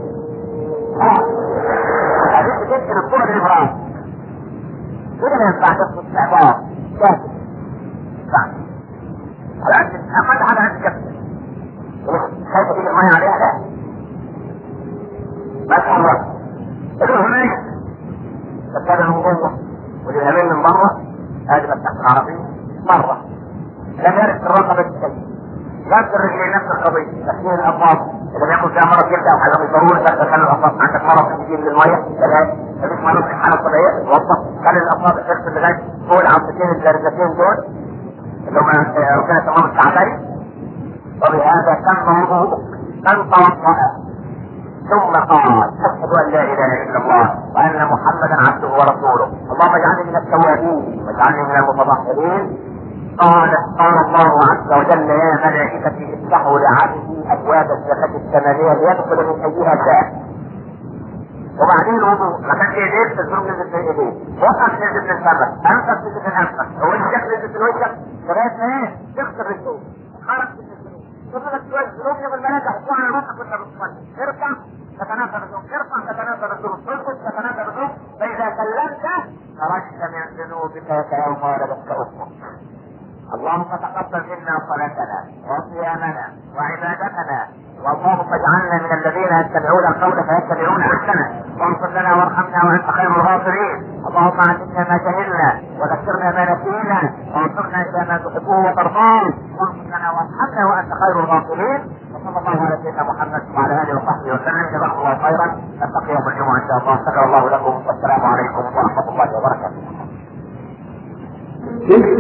غسل الرجلين نفس القضيه، تغسيل الابواب اذا بياكل فيها مرض جلد او حاجه ضروري تغسل الابواب. عندك مرض كتير للميه ثلاث مفيش مرض في الحاله الطبيعيه توضا خلي الابواب تغسل لغايه فوق العضلتين الجارزتين دول اللي هم ربنا تمام الشعباني. وبهذا تم وضوءك من توضا ثم قال اشهد ان لا اله الا الله وان محمدا عبده ورسوله اللهم اجعلني من التوابين واجعلني من المتطهرين. قال قال الله عز وجل يا ملائكتي افتحوا لعبدي ابواب الجنه الثمانيه ليدخل من ايها شاء. وبعدين الوضوء ما كانش ايديك تزور نزل في ايديك، وقف نزل في الفمك، انفس نزل في الانفس، وجهك نزل في وجهك لغايه ما ايه تغسل رجليك خرج من الذنوب. تفضل شويه الذنوب يوم الملائكه يحطوها على روحك وانت بتصلي، ارفع تتنافى الذنوب، ارفع تتنافى الذنوب، ترقص تتنافى الذنوب، فاذا سلمت خرجت من ذنوبك كيوم ولدتك امك. اللهم تقبل منا صلاتنا وصيامنا وعبادتنا، اللهم اجعلنا من الذين يتبعون القول فيتبعون احسنه، واغفر لنا وارحمنا وانت خير الغافرين. اللهم علمنا ما جهلنا وذكرنا ما نسينا وانصرنا الى ما تحبه وترضاه، واغفر لنا وارحمنا وانت خير الغافرين. وصلى الله على سيدنا محمد وعلى اله وصحبه وسلم، جزاكم الله خيرا. نلتقي يوم الجمعه ان شاء الله. شكر الله لكم والسلام عليكم ورحمه الله وبركاته.